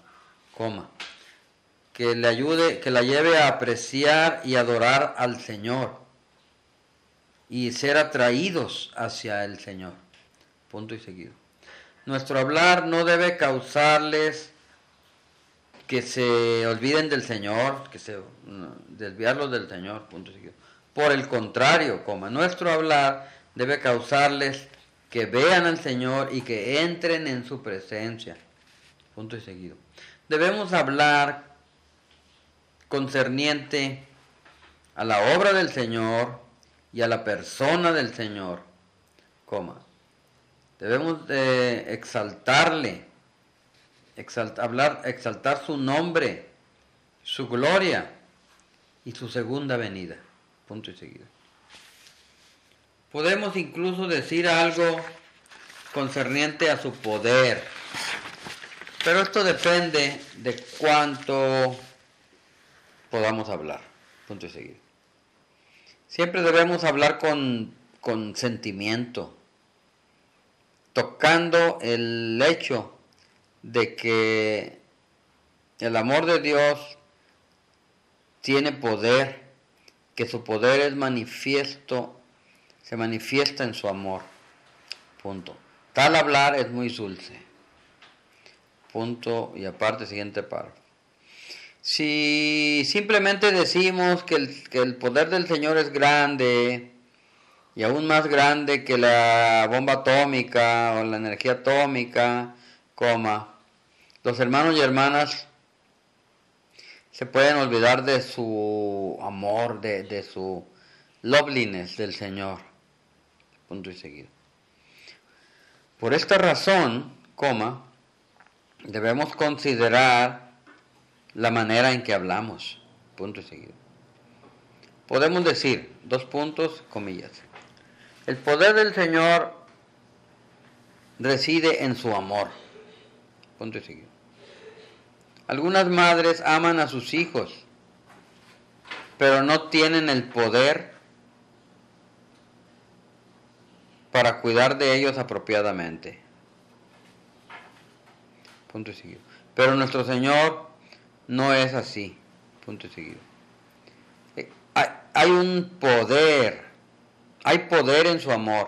S1: que le ayude, que la lleve a apreciar y adorar al Señor y ser atraídos hacia el Señor. Punto y seguido. Nuestro hablar no debe causarles que se olviden del Señor, desviarlos del Señor, punto y seguido. Por el contrario, nuestro hablar debe causarles que vean al Señor y que entren en su presencia. Punto y seguido. Debemos hablar concerniente a la obra del Señor y a la persona del Señor, debemos exaltarle
S3: exaltar su nombre, su gloria y su segunda venida. Punto y seguido. Podemos incluso decir algo concerniente a su poder, pero esto depende de cuánto podamos hablar. Punto y seguido. Siempre debemos hablar con sentimiento, tocando el hecho de que el amor de Dios tiene poder, que su poder es manifiesto, se manifiesta en su amor. Punto. Tal hablar es muy dulce. Punto y aparte, siguiente párrafo. Si simplemente decimos que el poder del Señor es grande, y aún más grande que la bomba atómica o la energía atómica, los hermanos y hermanas se pueden olvidar de su amor, de su loveliness del Señor. Punto y seguido. Por esta razón, debemos considerar la manera en que hablamos. Punto y seguido. Podemos decir, 2 puntos, comillas. El poder del Señor reside en su amor. Punto y seguido. Algunas madres aman a sus hijos, pero no tienen el poder para cuidar de ellos apropiadamente. Punto y seguido. Pero nuestro Señor no es así. Punto y seguido. Hay un poder. Hay poder en su amor,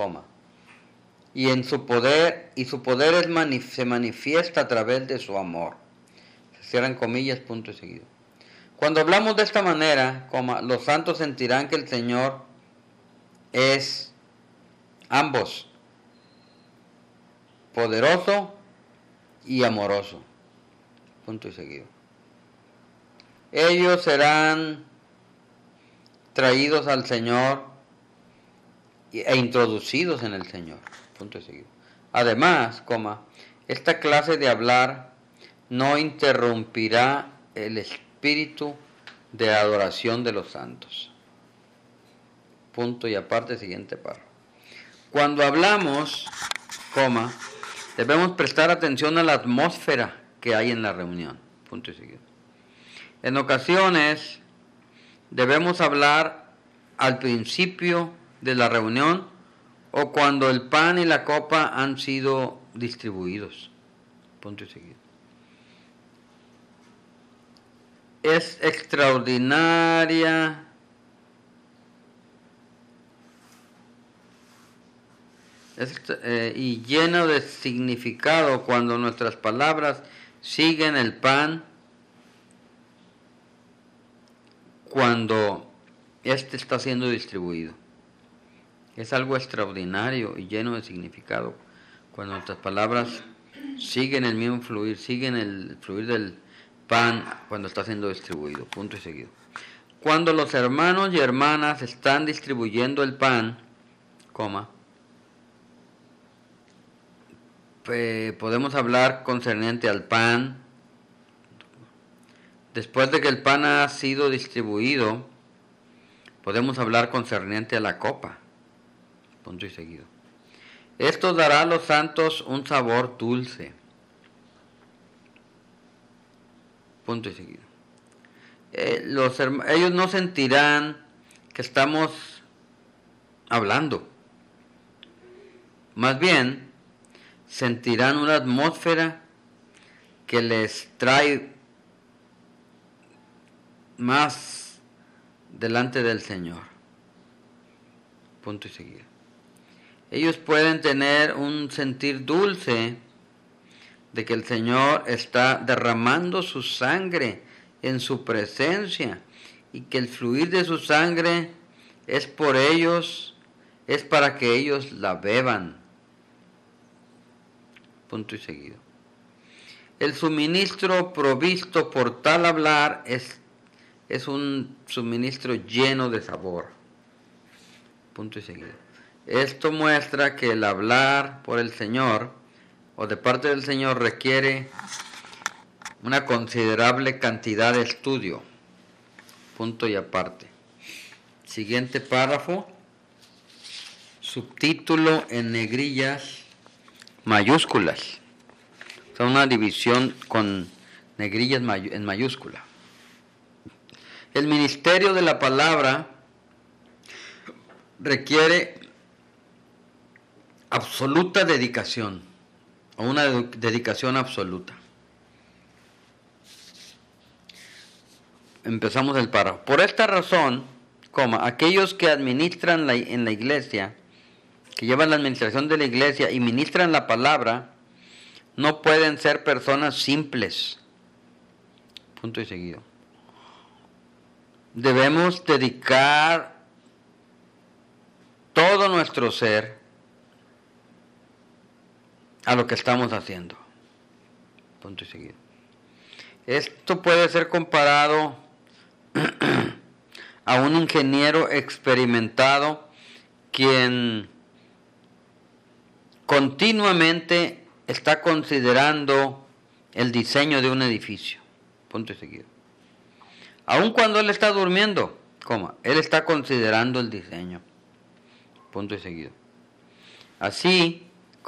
S3: y en su poder, y su poder se manifiesta a través de su amor. Se cierran comillas, punto y seguido. Cuando hablamos de esta manera, los santos sentirán que el Señor es ambos, poderoso y amoroso. Punto y seguido. Ellos serán traídos al Señor e introducidos en el Señor. Punto y seguido. Además, esta clase de hablar no interrumpirá el espíritu de adoración de los santos. Punto y aparte, siguiente párrafo. Cuando hablamos, debemos prestar atención a la atmósfera que hay en la reunión. Punto y seguido. En ocasiones debemos hablar al principio de la reunión o cuando el pan y la copa han sido distribuidos. Punto y seguido. Es extraordinaria y lleno de significado cuando nuestras palabras siguen el pan cuando éste está siendo distribuido. Es algo extraordinario y lleno de significado cuando nuestras palabras siguen el mismo fluir, siguen el fluir del pan cuando está siendo distribuido. Punto y seguido. Cuando los hermanos y hermanas están distribuyendo el pan, podemos hablar concerniente al pan. Después de que el pan ha sido distribuido, podemos hablar concerniente a la copa. Punto y seguido. Esto dará a los santos un sabor dulce. Punto y seguido. Ellos no sentirán que estamos hablando. Más bien, sentirán una atmósfera que les trae más delante del Señor. Punto y seguido. Ellos pueden tener un sentir dulce de que el Señor está derramando su sangre en su presencia y que el fluir de su sangre es por ellos, es para que ellos la beban. Punto y seguido. El suministro provisto por tal hablar es un suministro lleno de sabor. Punto y seguido. Esto muestra que el hablar por el Señor o de parte del Señor requiere una considerable cantidad de estudio. Punto y aparte. Siguiente párrafo. Subtítulo en negrillas mayúsculas. Son una división con negrillas en mayúscula. El ministerio de la palabra requiere absoluta dedicación, o una dedicación absoluta. Empezamos el párrafo. Por esta razón, aquellos que administran en la iglesia, que llevan la administración de la iglesia y ministran la palabra, no pueden ser personas simples. Punto y seguido. Debemos dedicar todo nuestro ser a lo que estamos haciendo. Punto y seguido. Esto puede ser comparado a un ingeniero experimentado quien continuamente está considerando el diseño de un edificio. Punto y seguido. Aun cuando él está durmiendo, él está considerando el diseño. Punto y seguido. Así,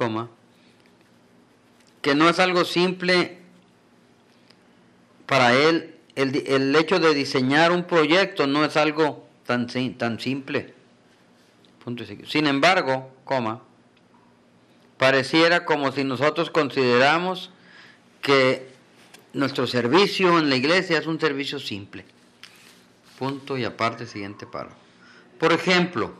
S3: que no es algo simple para él, el hecho de diseñar un proyecto no es algo tan simple. Punto y seguido. Sin embargo, pareciera como si nosotros consideramos que nuestro servicio en la iglesia es un servicio simple. Punto y aparte, siguiente párrafo. Por ejemplo,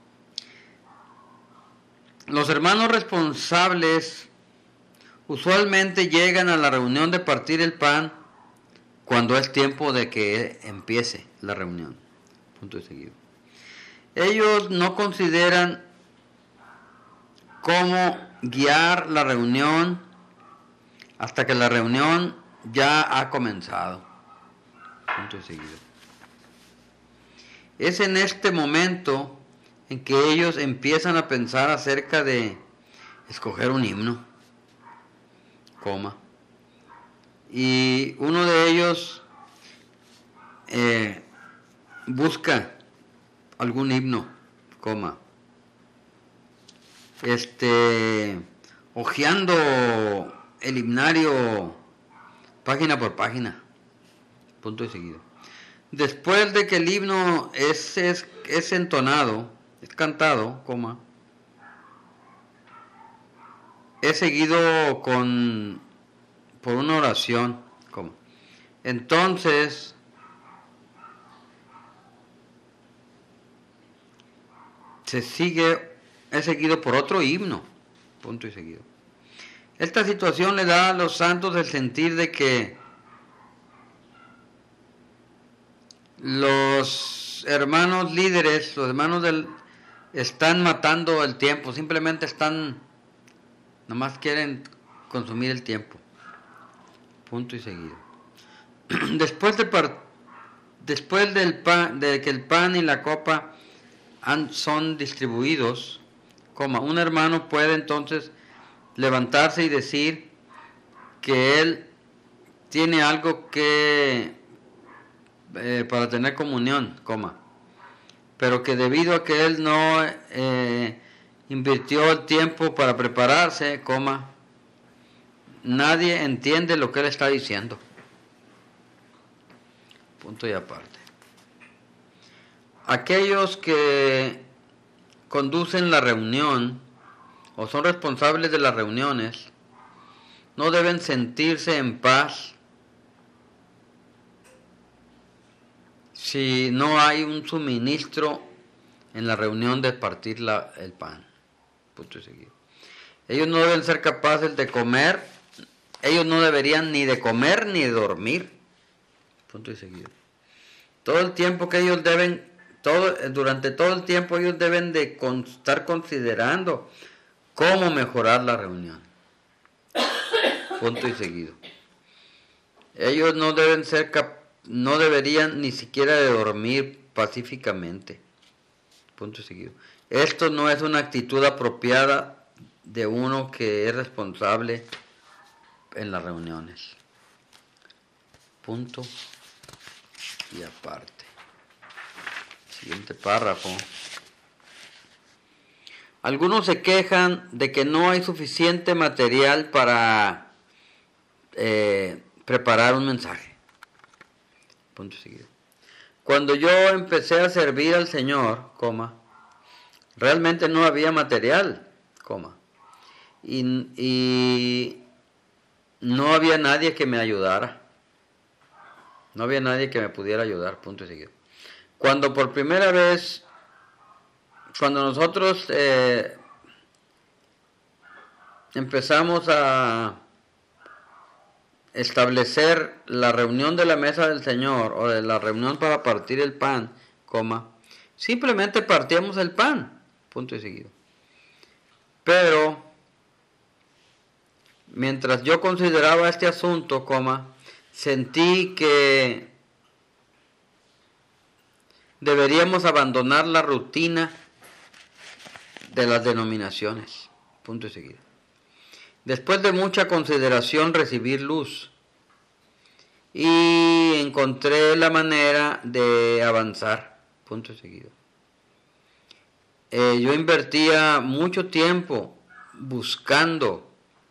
S3: los hermanos responsables usualmente llegan a la reunión de partir el pan cuando es tiempo de que empiece la reunión. Punto y seguido. Ellos no consideran cómo guiar la reunión hasta que la reunión ya ha comenzado. Punto y seguido. Es en este momento en que ellos empiezan a pensar acerca de escoger un himno, y uno de ellos busca algún himno, hojeando el himnario página por página. Punto y seguido. Después de que el himno es entonado, es cantado, es seguido por una oración, entonces es seguido por otro himno. Punto y seguido. Esta situación le da a los santos el sentir de que los hermanos líderes, los hermanos están matando el tiempo, simplemente nomás quieren consumir el tiempo. Punto y seguido. Después de que el pan y la copa son distribuidos, un hermano puede entonces levantarse y decir que él tiene algo que para tener comunión, pero que debido a que él no invirtió el tiempo para prepararse, nadie entiende lo que él está diciendo. Punto y aparte. Aquellos que conducen la reunión o son responsables de las reuniones no deben sentirse en paz si no hay un suministro en la reunión de partir el pan. Punto y seguido. Ellos no deben ser capaces de comer, ellos no deberían ni de comer ni de dormir. Punto y seguido. Todo el tiempo que ellos durante todo el tiempo ellos deben de estar considerando cómo mejorar la reunión. Punto y seguido. Ellos no deberían ni siquiera de dormir pacíficamente. Punto y seguido. Esto no es una actitud apropiada de uno que es responsable en las reuniones. Punto y aparte. Siguiente párrafo. Algunos se quejan de que no hay suficiente material para preparar un mensaje. Punto seguido. Cuando yo empecé a servir al Señor, realmente no había material, y no había nadie que me ayudara. No había nadie que me pudiera ayudar, punto y seguido. Cuando por primera vez, cuando nosotros empezamos a establecer la reunión de la mesa del Señor, o de la reunión para partir el pan, simplemente partíamos el pan, punto y seguido. Pero, mientras yo consideraba este asunto, sentí que deberíamos abandonar la rutina de las denominaciones, punto y seguido. Después de mucha consideración recibí luz y encontré la manera de avanzar, punto y seguido. Yo invertía mucho tiempo buscando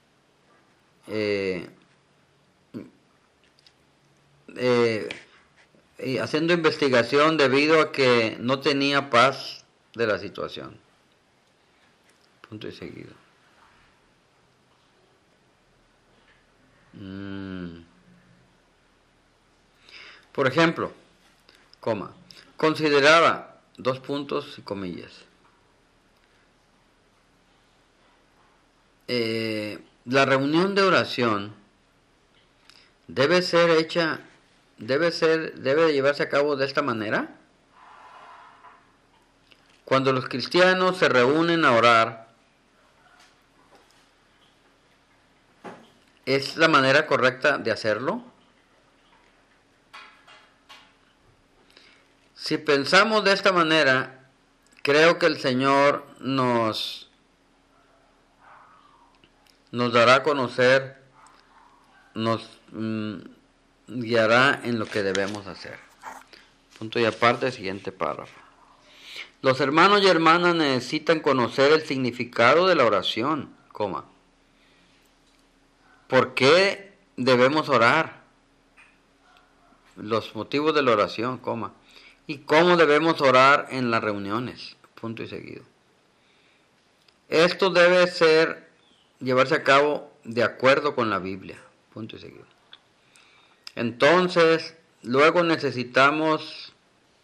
S3: y haciendo investigación debido a que no tenía paz de la situación, punto y seguido. Por ejemplo, consideraba, dos puntos y comillas, la reunión de oración debe llevarse a cabo de esta manera. Cuando los cristianos se reúnen a orar, ¿es la manera correcta de hacerlo? Si pensamos de esta manera, creo que el Señor nos dará a conocer, nos guiará en lo que debemos hacer. Punto y aparte, siguiente párrafo. Los hermanos y hermanas necesitan conocer el significado de la oración, ¿por qué debemos orar? Los motivos de la oración, y cómo debemos orar en las reuniones, punto y seguido. Esto debe llevarse a cabo de acuerdo con la Biblia, punto y seguido. Entonces, luego necesitamos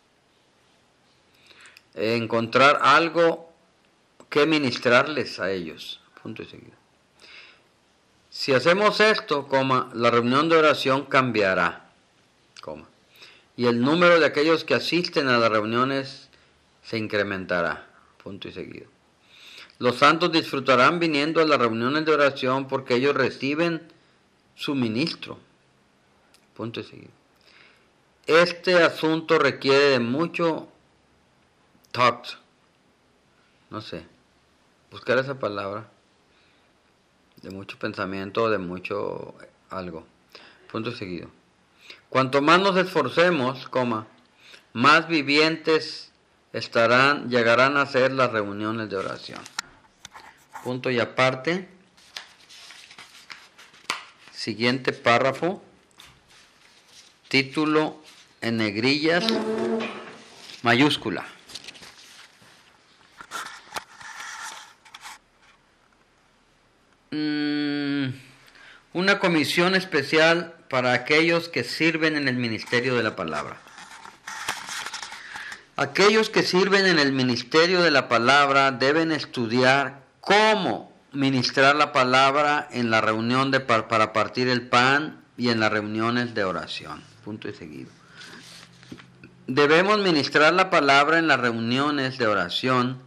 S3: encontrar algo que ministrarles a ellos, punto y seguido. Si hacemos esto, la reunión de oración cambiará, y el número de aquellos que asisten a las reuniones se incrementará, punto y seguido. Los santos disfrutarán viniendo a las reuniones de oración porque ellos reciben su ministro, punto y seguido. Este asunto requiere de mucho thought, buscar esa palabra, de mucho pensamiento, de mucho algo, punto y seguido. Cuanto más nos esforcemos, más vivientes llegarán a ser las reuniones de oración. Punto y aparte. Siguiente párrafo. Título en negrillas, mayúscula. Una comisión especial para aquellos que sirven en el ministerio de la palabra. Aquellos que sirven en el ministerio de la palabra deben estudiar cómo ministrar la palabra en la reunión para partir el pan y en las reuniones de oración. Punto y seguido. Debemos ministrar la palabra en las reuniones de oración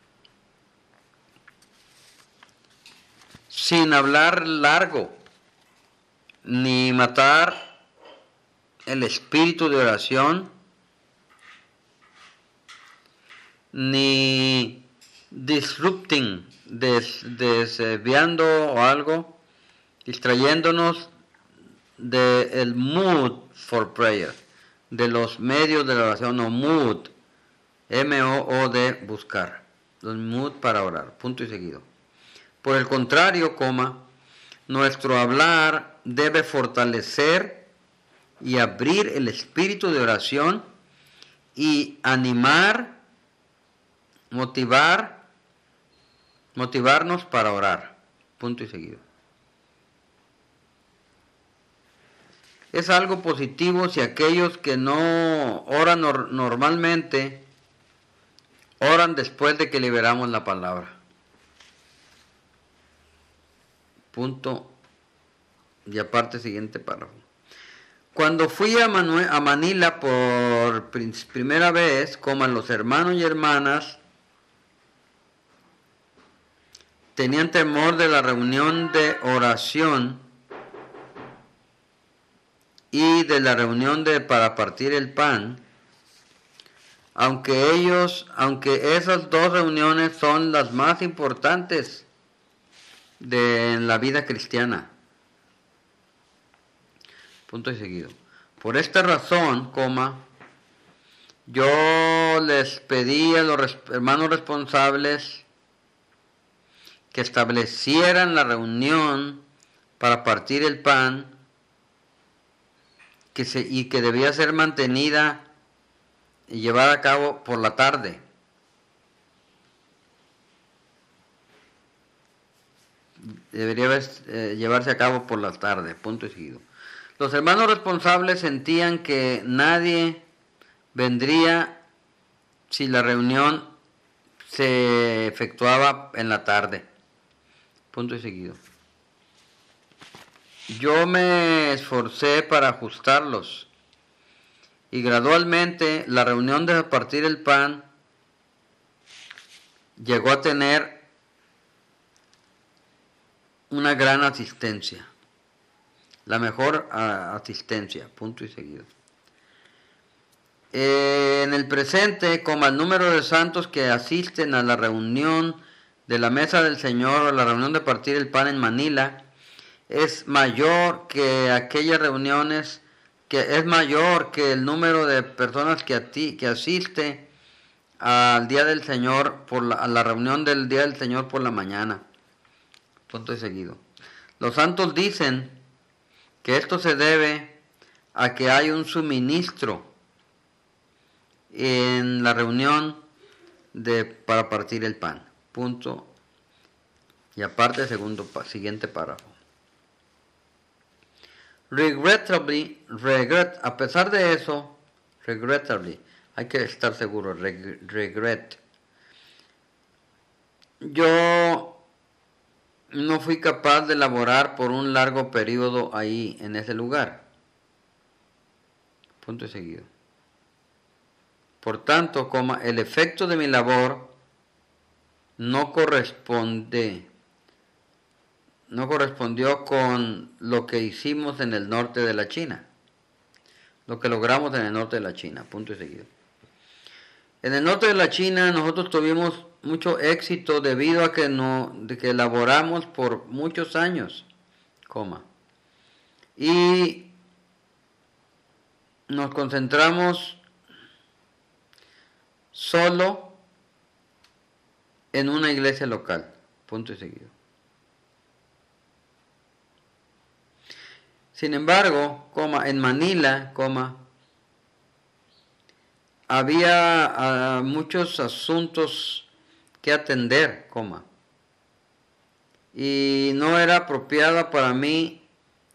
S3: sin hablar largo, ni matar el espíritu de oración, ni disrupting, desviando o algo, distrayéndonos del mood for prayer, de los medios de la oración, o mood, M-O-O-D, buscar, los mood para orar, punto y seguido. Por el contrario, nuestro hablar debe fortalecer y abrir el espíritu de oración y animar, motivarnos para orar, punto y seguido. Es algo positivo si aquellos que no oran normalmente oran después de que liberamos la palabra. Punto. Y aparte, siguiente párrafo. Cuando fui a Manila por primera vez, los hermanos y hermanas tenían temor de la reunión de oración y de la reunión para partir el pan, aunque esas dos reuniones son las más importantes de la vida cristiana. Punto y seguido. Por esta razón, yo les pedí a los hermanos responsables que establecieran la reunión para partir el pan y que debía ser mantenida y llevada a cabo por la tarde. Debería llevarse a cabo por la tarde, punto y seguido. Los hermanos responsables sentían que nadie vendría si la reunión se efectuaba en la tarde, punto y seguido. Yo me esforcé para ajustarlos y gradualmente la reunión de partir el pan llegó a tener una gran asistencia, la mejor asistencia, punto y seguido. En el presente, el número de santos que asisten a la reunión de la mesa del Señor o la reunión de partir el pan en Manila es mayor que aquellas reuniones, que es mayor que el número de personas que asiste al día del Señor, a la reunión del día del Señor por la mañana. Punto y seguido. Los santos dicen que esto se debe a que hay un suministro en la reunión para partir el pan. Punto. Y aparte, siguiente párrafo. A pesar de eso, hay que estar seguro, yo no fui capaz de laborar por un largo periodo ahí, en ese lugar. Punto y seguido. Por tanto, el efecto de mi labor no correspondió con lo que hicimos en el norte de la China. Lo que logramos en el norte de la China, punto y seguido. En el norte de la China nosotros tuvimos mucho éxito debido a que laboramos por muchos años, y nos concentramos solo en una iglesia local, punto y seguido. Sin embargo, en Manila, había muchos asuntos que atender, y no era apropiada para mí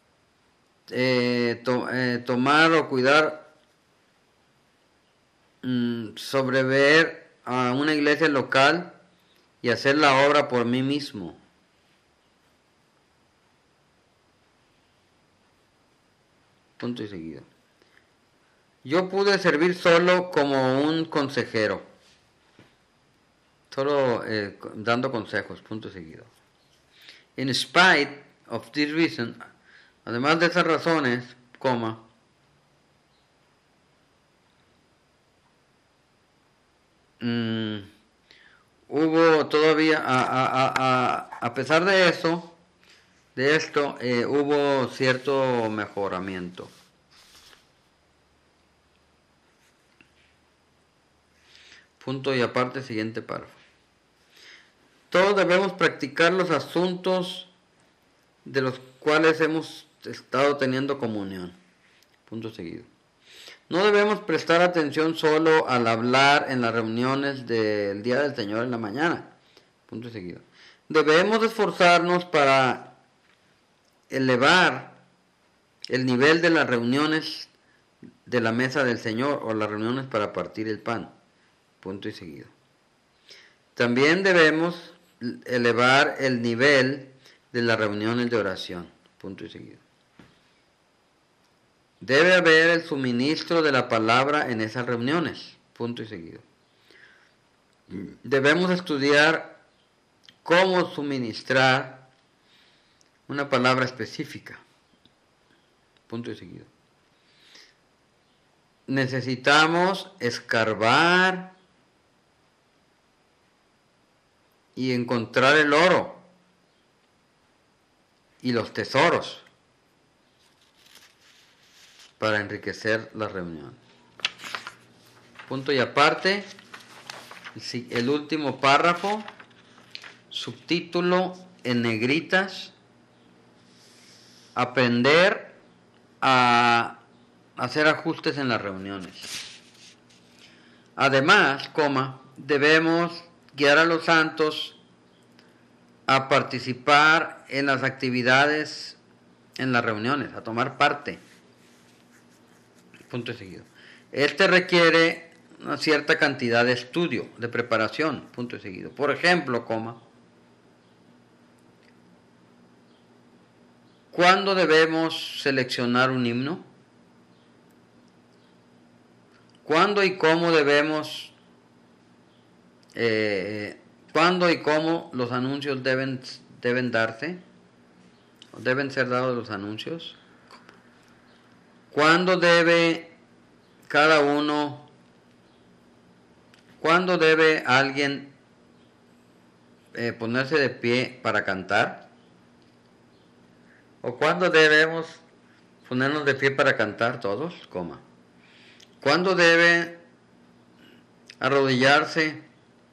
S3: tomar o cuidar, sobrever a una iglesia local y hacer la obra por mí mismo. Punto y seguido. Yo pude servir solo como un consejero, solo dando consejos, punto y seguido. In spite of this reason, además de esas razones, hubo todavía, a pesar de eso, de esto, hubo cierto mejoramiento. Punto y aparte, siguiente párrafo. Todos debemos practicar los asuntos de los cuales hemos estado teniendo comunión. Punto seguido. No debemos prestar atención solo al hablar en las reuniones del Día del Señor en la mañana. Punto seguido. Debemos esforzarnos para elevar el nivel de las reuniones de la mesa del Señor o las reuniones para partir el pan. Punto y seguido. También debemos elevar el nivel de las reuniones de oración. Punto y seguido. Debe haber el suministro de la palabra en esas reuniones. Punto y seguido. Debemos estudiar cómo suministrar una palabra específica. Punto y seguido. Necesitamos escarbar y encontrar el oro y los tesoros para enriquecer la reunión. Punto y aparte, el último párrafo, subtítulo en negritas: aprender a hacer ajustes en las reuniones. Además, debemos guiar a los santos a participar en las actividades en las reuniones, a tomar parte. Punto y seguido. Este requiere una cierta cantidad de estudio, de preparación. Punto y seguido. Por ejemplo, ¿cuándo debemos seleccionar un himno? ¿Cuándo y cómo debemos cuándo y cómo los anuncios deben darse? ¿Deben ser dados los anuncios? ¿Cuándo debe cada uno, cuándo debe alguien ponerse de pie para cantar? ¿O cuándo debemos ponernos de pie para cantar todos? ¿Cuándo debe arrodillarse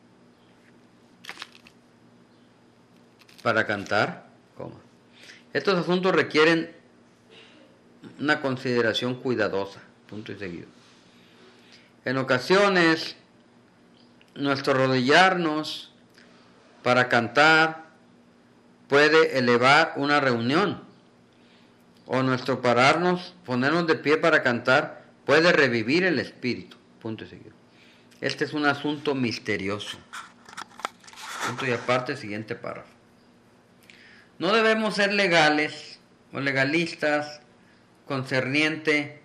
S3: para cantar? Estos asuntos requieren una consideración cuidadosa. Punto y seguido. En ocasiones, nuestro arrodillarnos para cantar puede elevar una reunión, o nuestro ponernos de pie para cantar puede revivir el espíritu. Punto y seguido. Este es un asunto misterioso. Punto y aparte, siguiente párrafo. No debemos ser legales o legalistas concerniente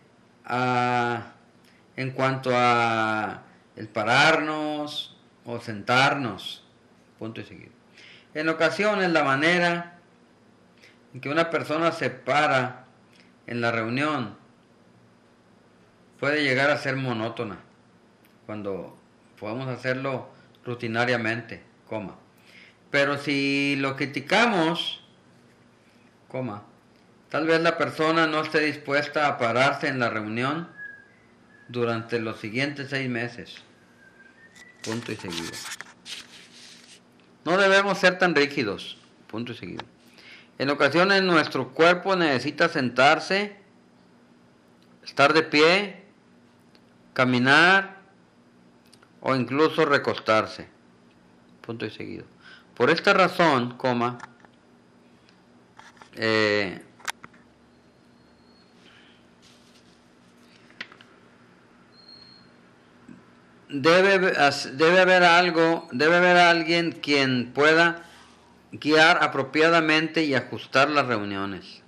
S3: en cuanto a el pararnos o sentarnos. Punto y seguido. En ocasiones, la manera en que una persona se para en la reunión puede llegar a ser monótona cuando podemos hacerlo rutinariamente, pero si lo criticamos, tal vez la persona no esté dispuesta a pararse en la reunión durante los siguientes 6 meses. Punto y seguido. No debemos ser tan rígidos. Punto y seguido. En ocasiones nuestro cuerpo necesita sentarse, estar de pie, caminar o incluso recostarse. Punto y seguido. Por esta razón, debe haber alguien quien pueda guiar apropiadamente y ajustar las reuniones.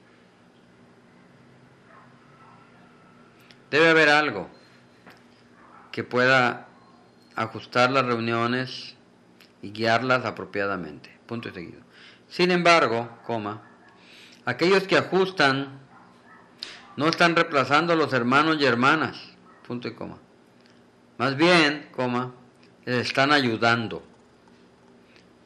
S3: Debe haber algo que pueda ajustar las reuniones y guiarlas apropiadamente. Punto y seguido. Sin embargo, aquellos que ajustan no están reemplazando a los hermanos y hermanas. Punto y coma. Más bien, les están ayudando.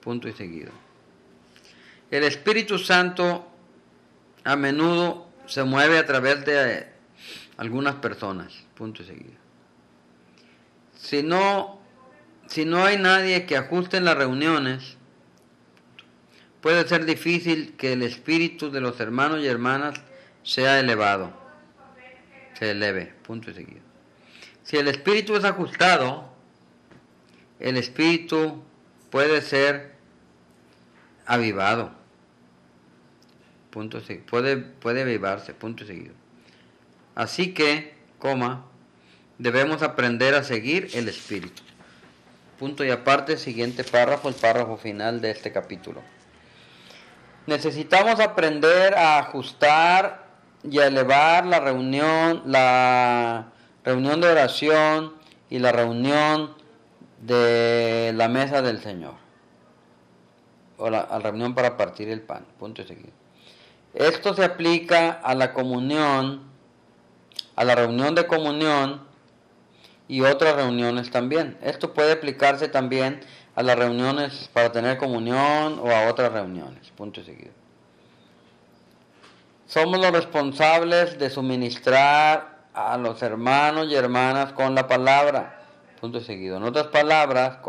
S3: punto y seguido. El Espíritu Santo a menudo se mueve a través de algunas personas, punto y seguido. Si no hay nadie que ajuste en las reuniones, puede ser difícil que el espíritu de los hermanos y hermanas sea elevado, se eleve, punto y seguido. Si el espíritu es ajustado, el espíritu puede ser avivado, punto y seguido. Puede avivarse, punto y seguido. Así que, debemos aprender a seguir el espíritu. Punto y aparte, siguiente párrafo, el párrafo final de este capítulo. Necesitamos aprender a ajustar y a elevar la reunión de oración y la reunión de la mesa del Señor, o la reunión para partir el pan, punto y seguido. Esto se aplica a la comunión, a la reunión de comunión y otras reuniones también. Esto puede aplicarse también a las reuniones para tener comunión o a otras reuniones, punto y seguido. Somos los responsables de suministrar a los hermanos y hermanas con la palabra, punto y seguido. En otras palabras,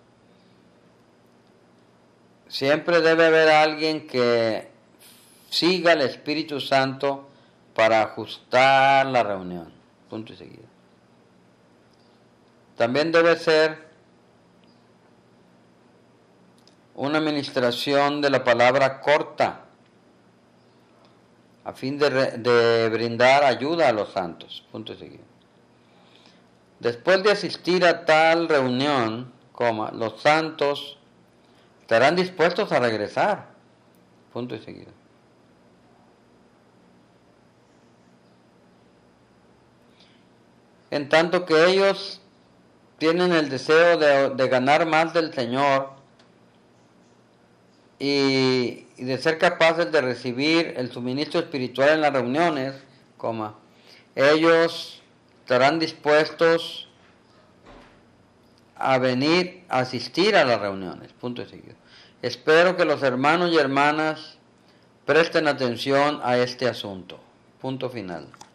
S3: siempre debe haber alguien que siga el Espíritu Santo para ajustar la reunión, punto y seguido. También debe ser una administración de la palabra corta, a fin de brindar ayuda a los santos, punto y seguido. Después de asistir a tal reunión, los santos estarán dispuestos a regresar, punto y seguido. En tanto que ellos tienen el deseo de ganar más del Señor y de ser capaces de recibir el suministro espiritual en las reuniones, ellos estarán dispuestos a venir a asistir a las reuniones, punto y seguido. Espero que los hermanos y hermanas presten atención a este asunto, punto final.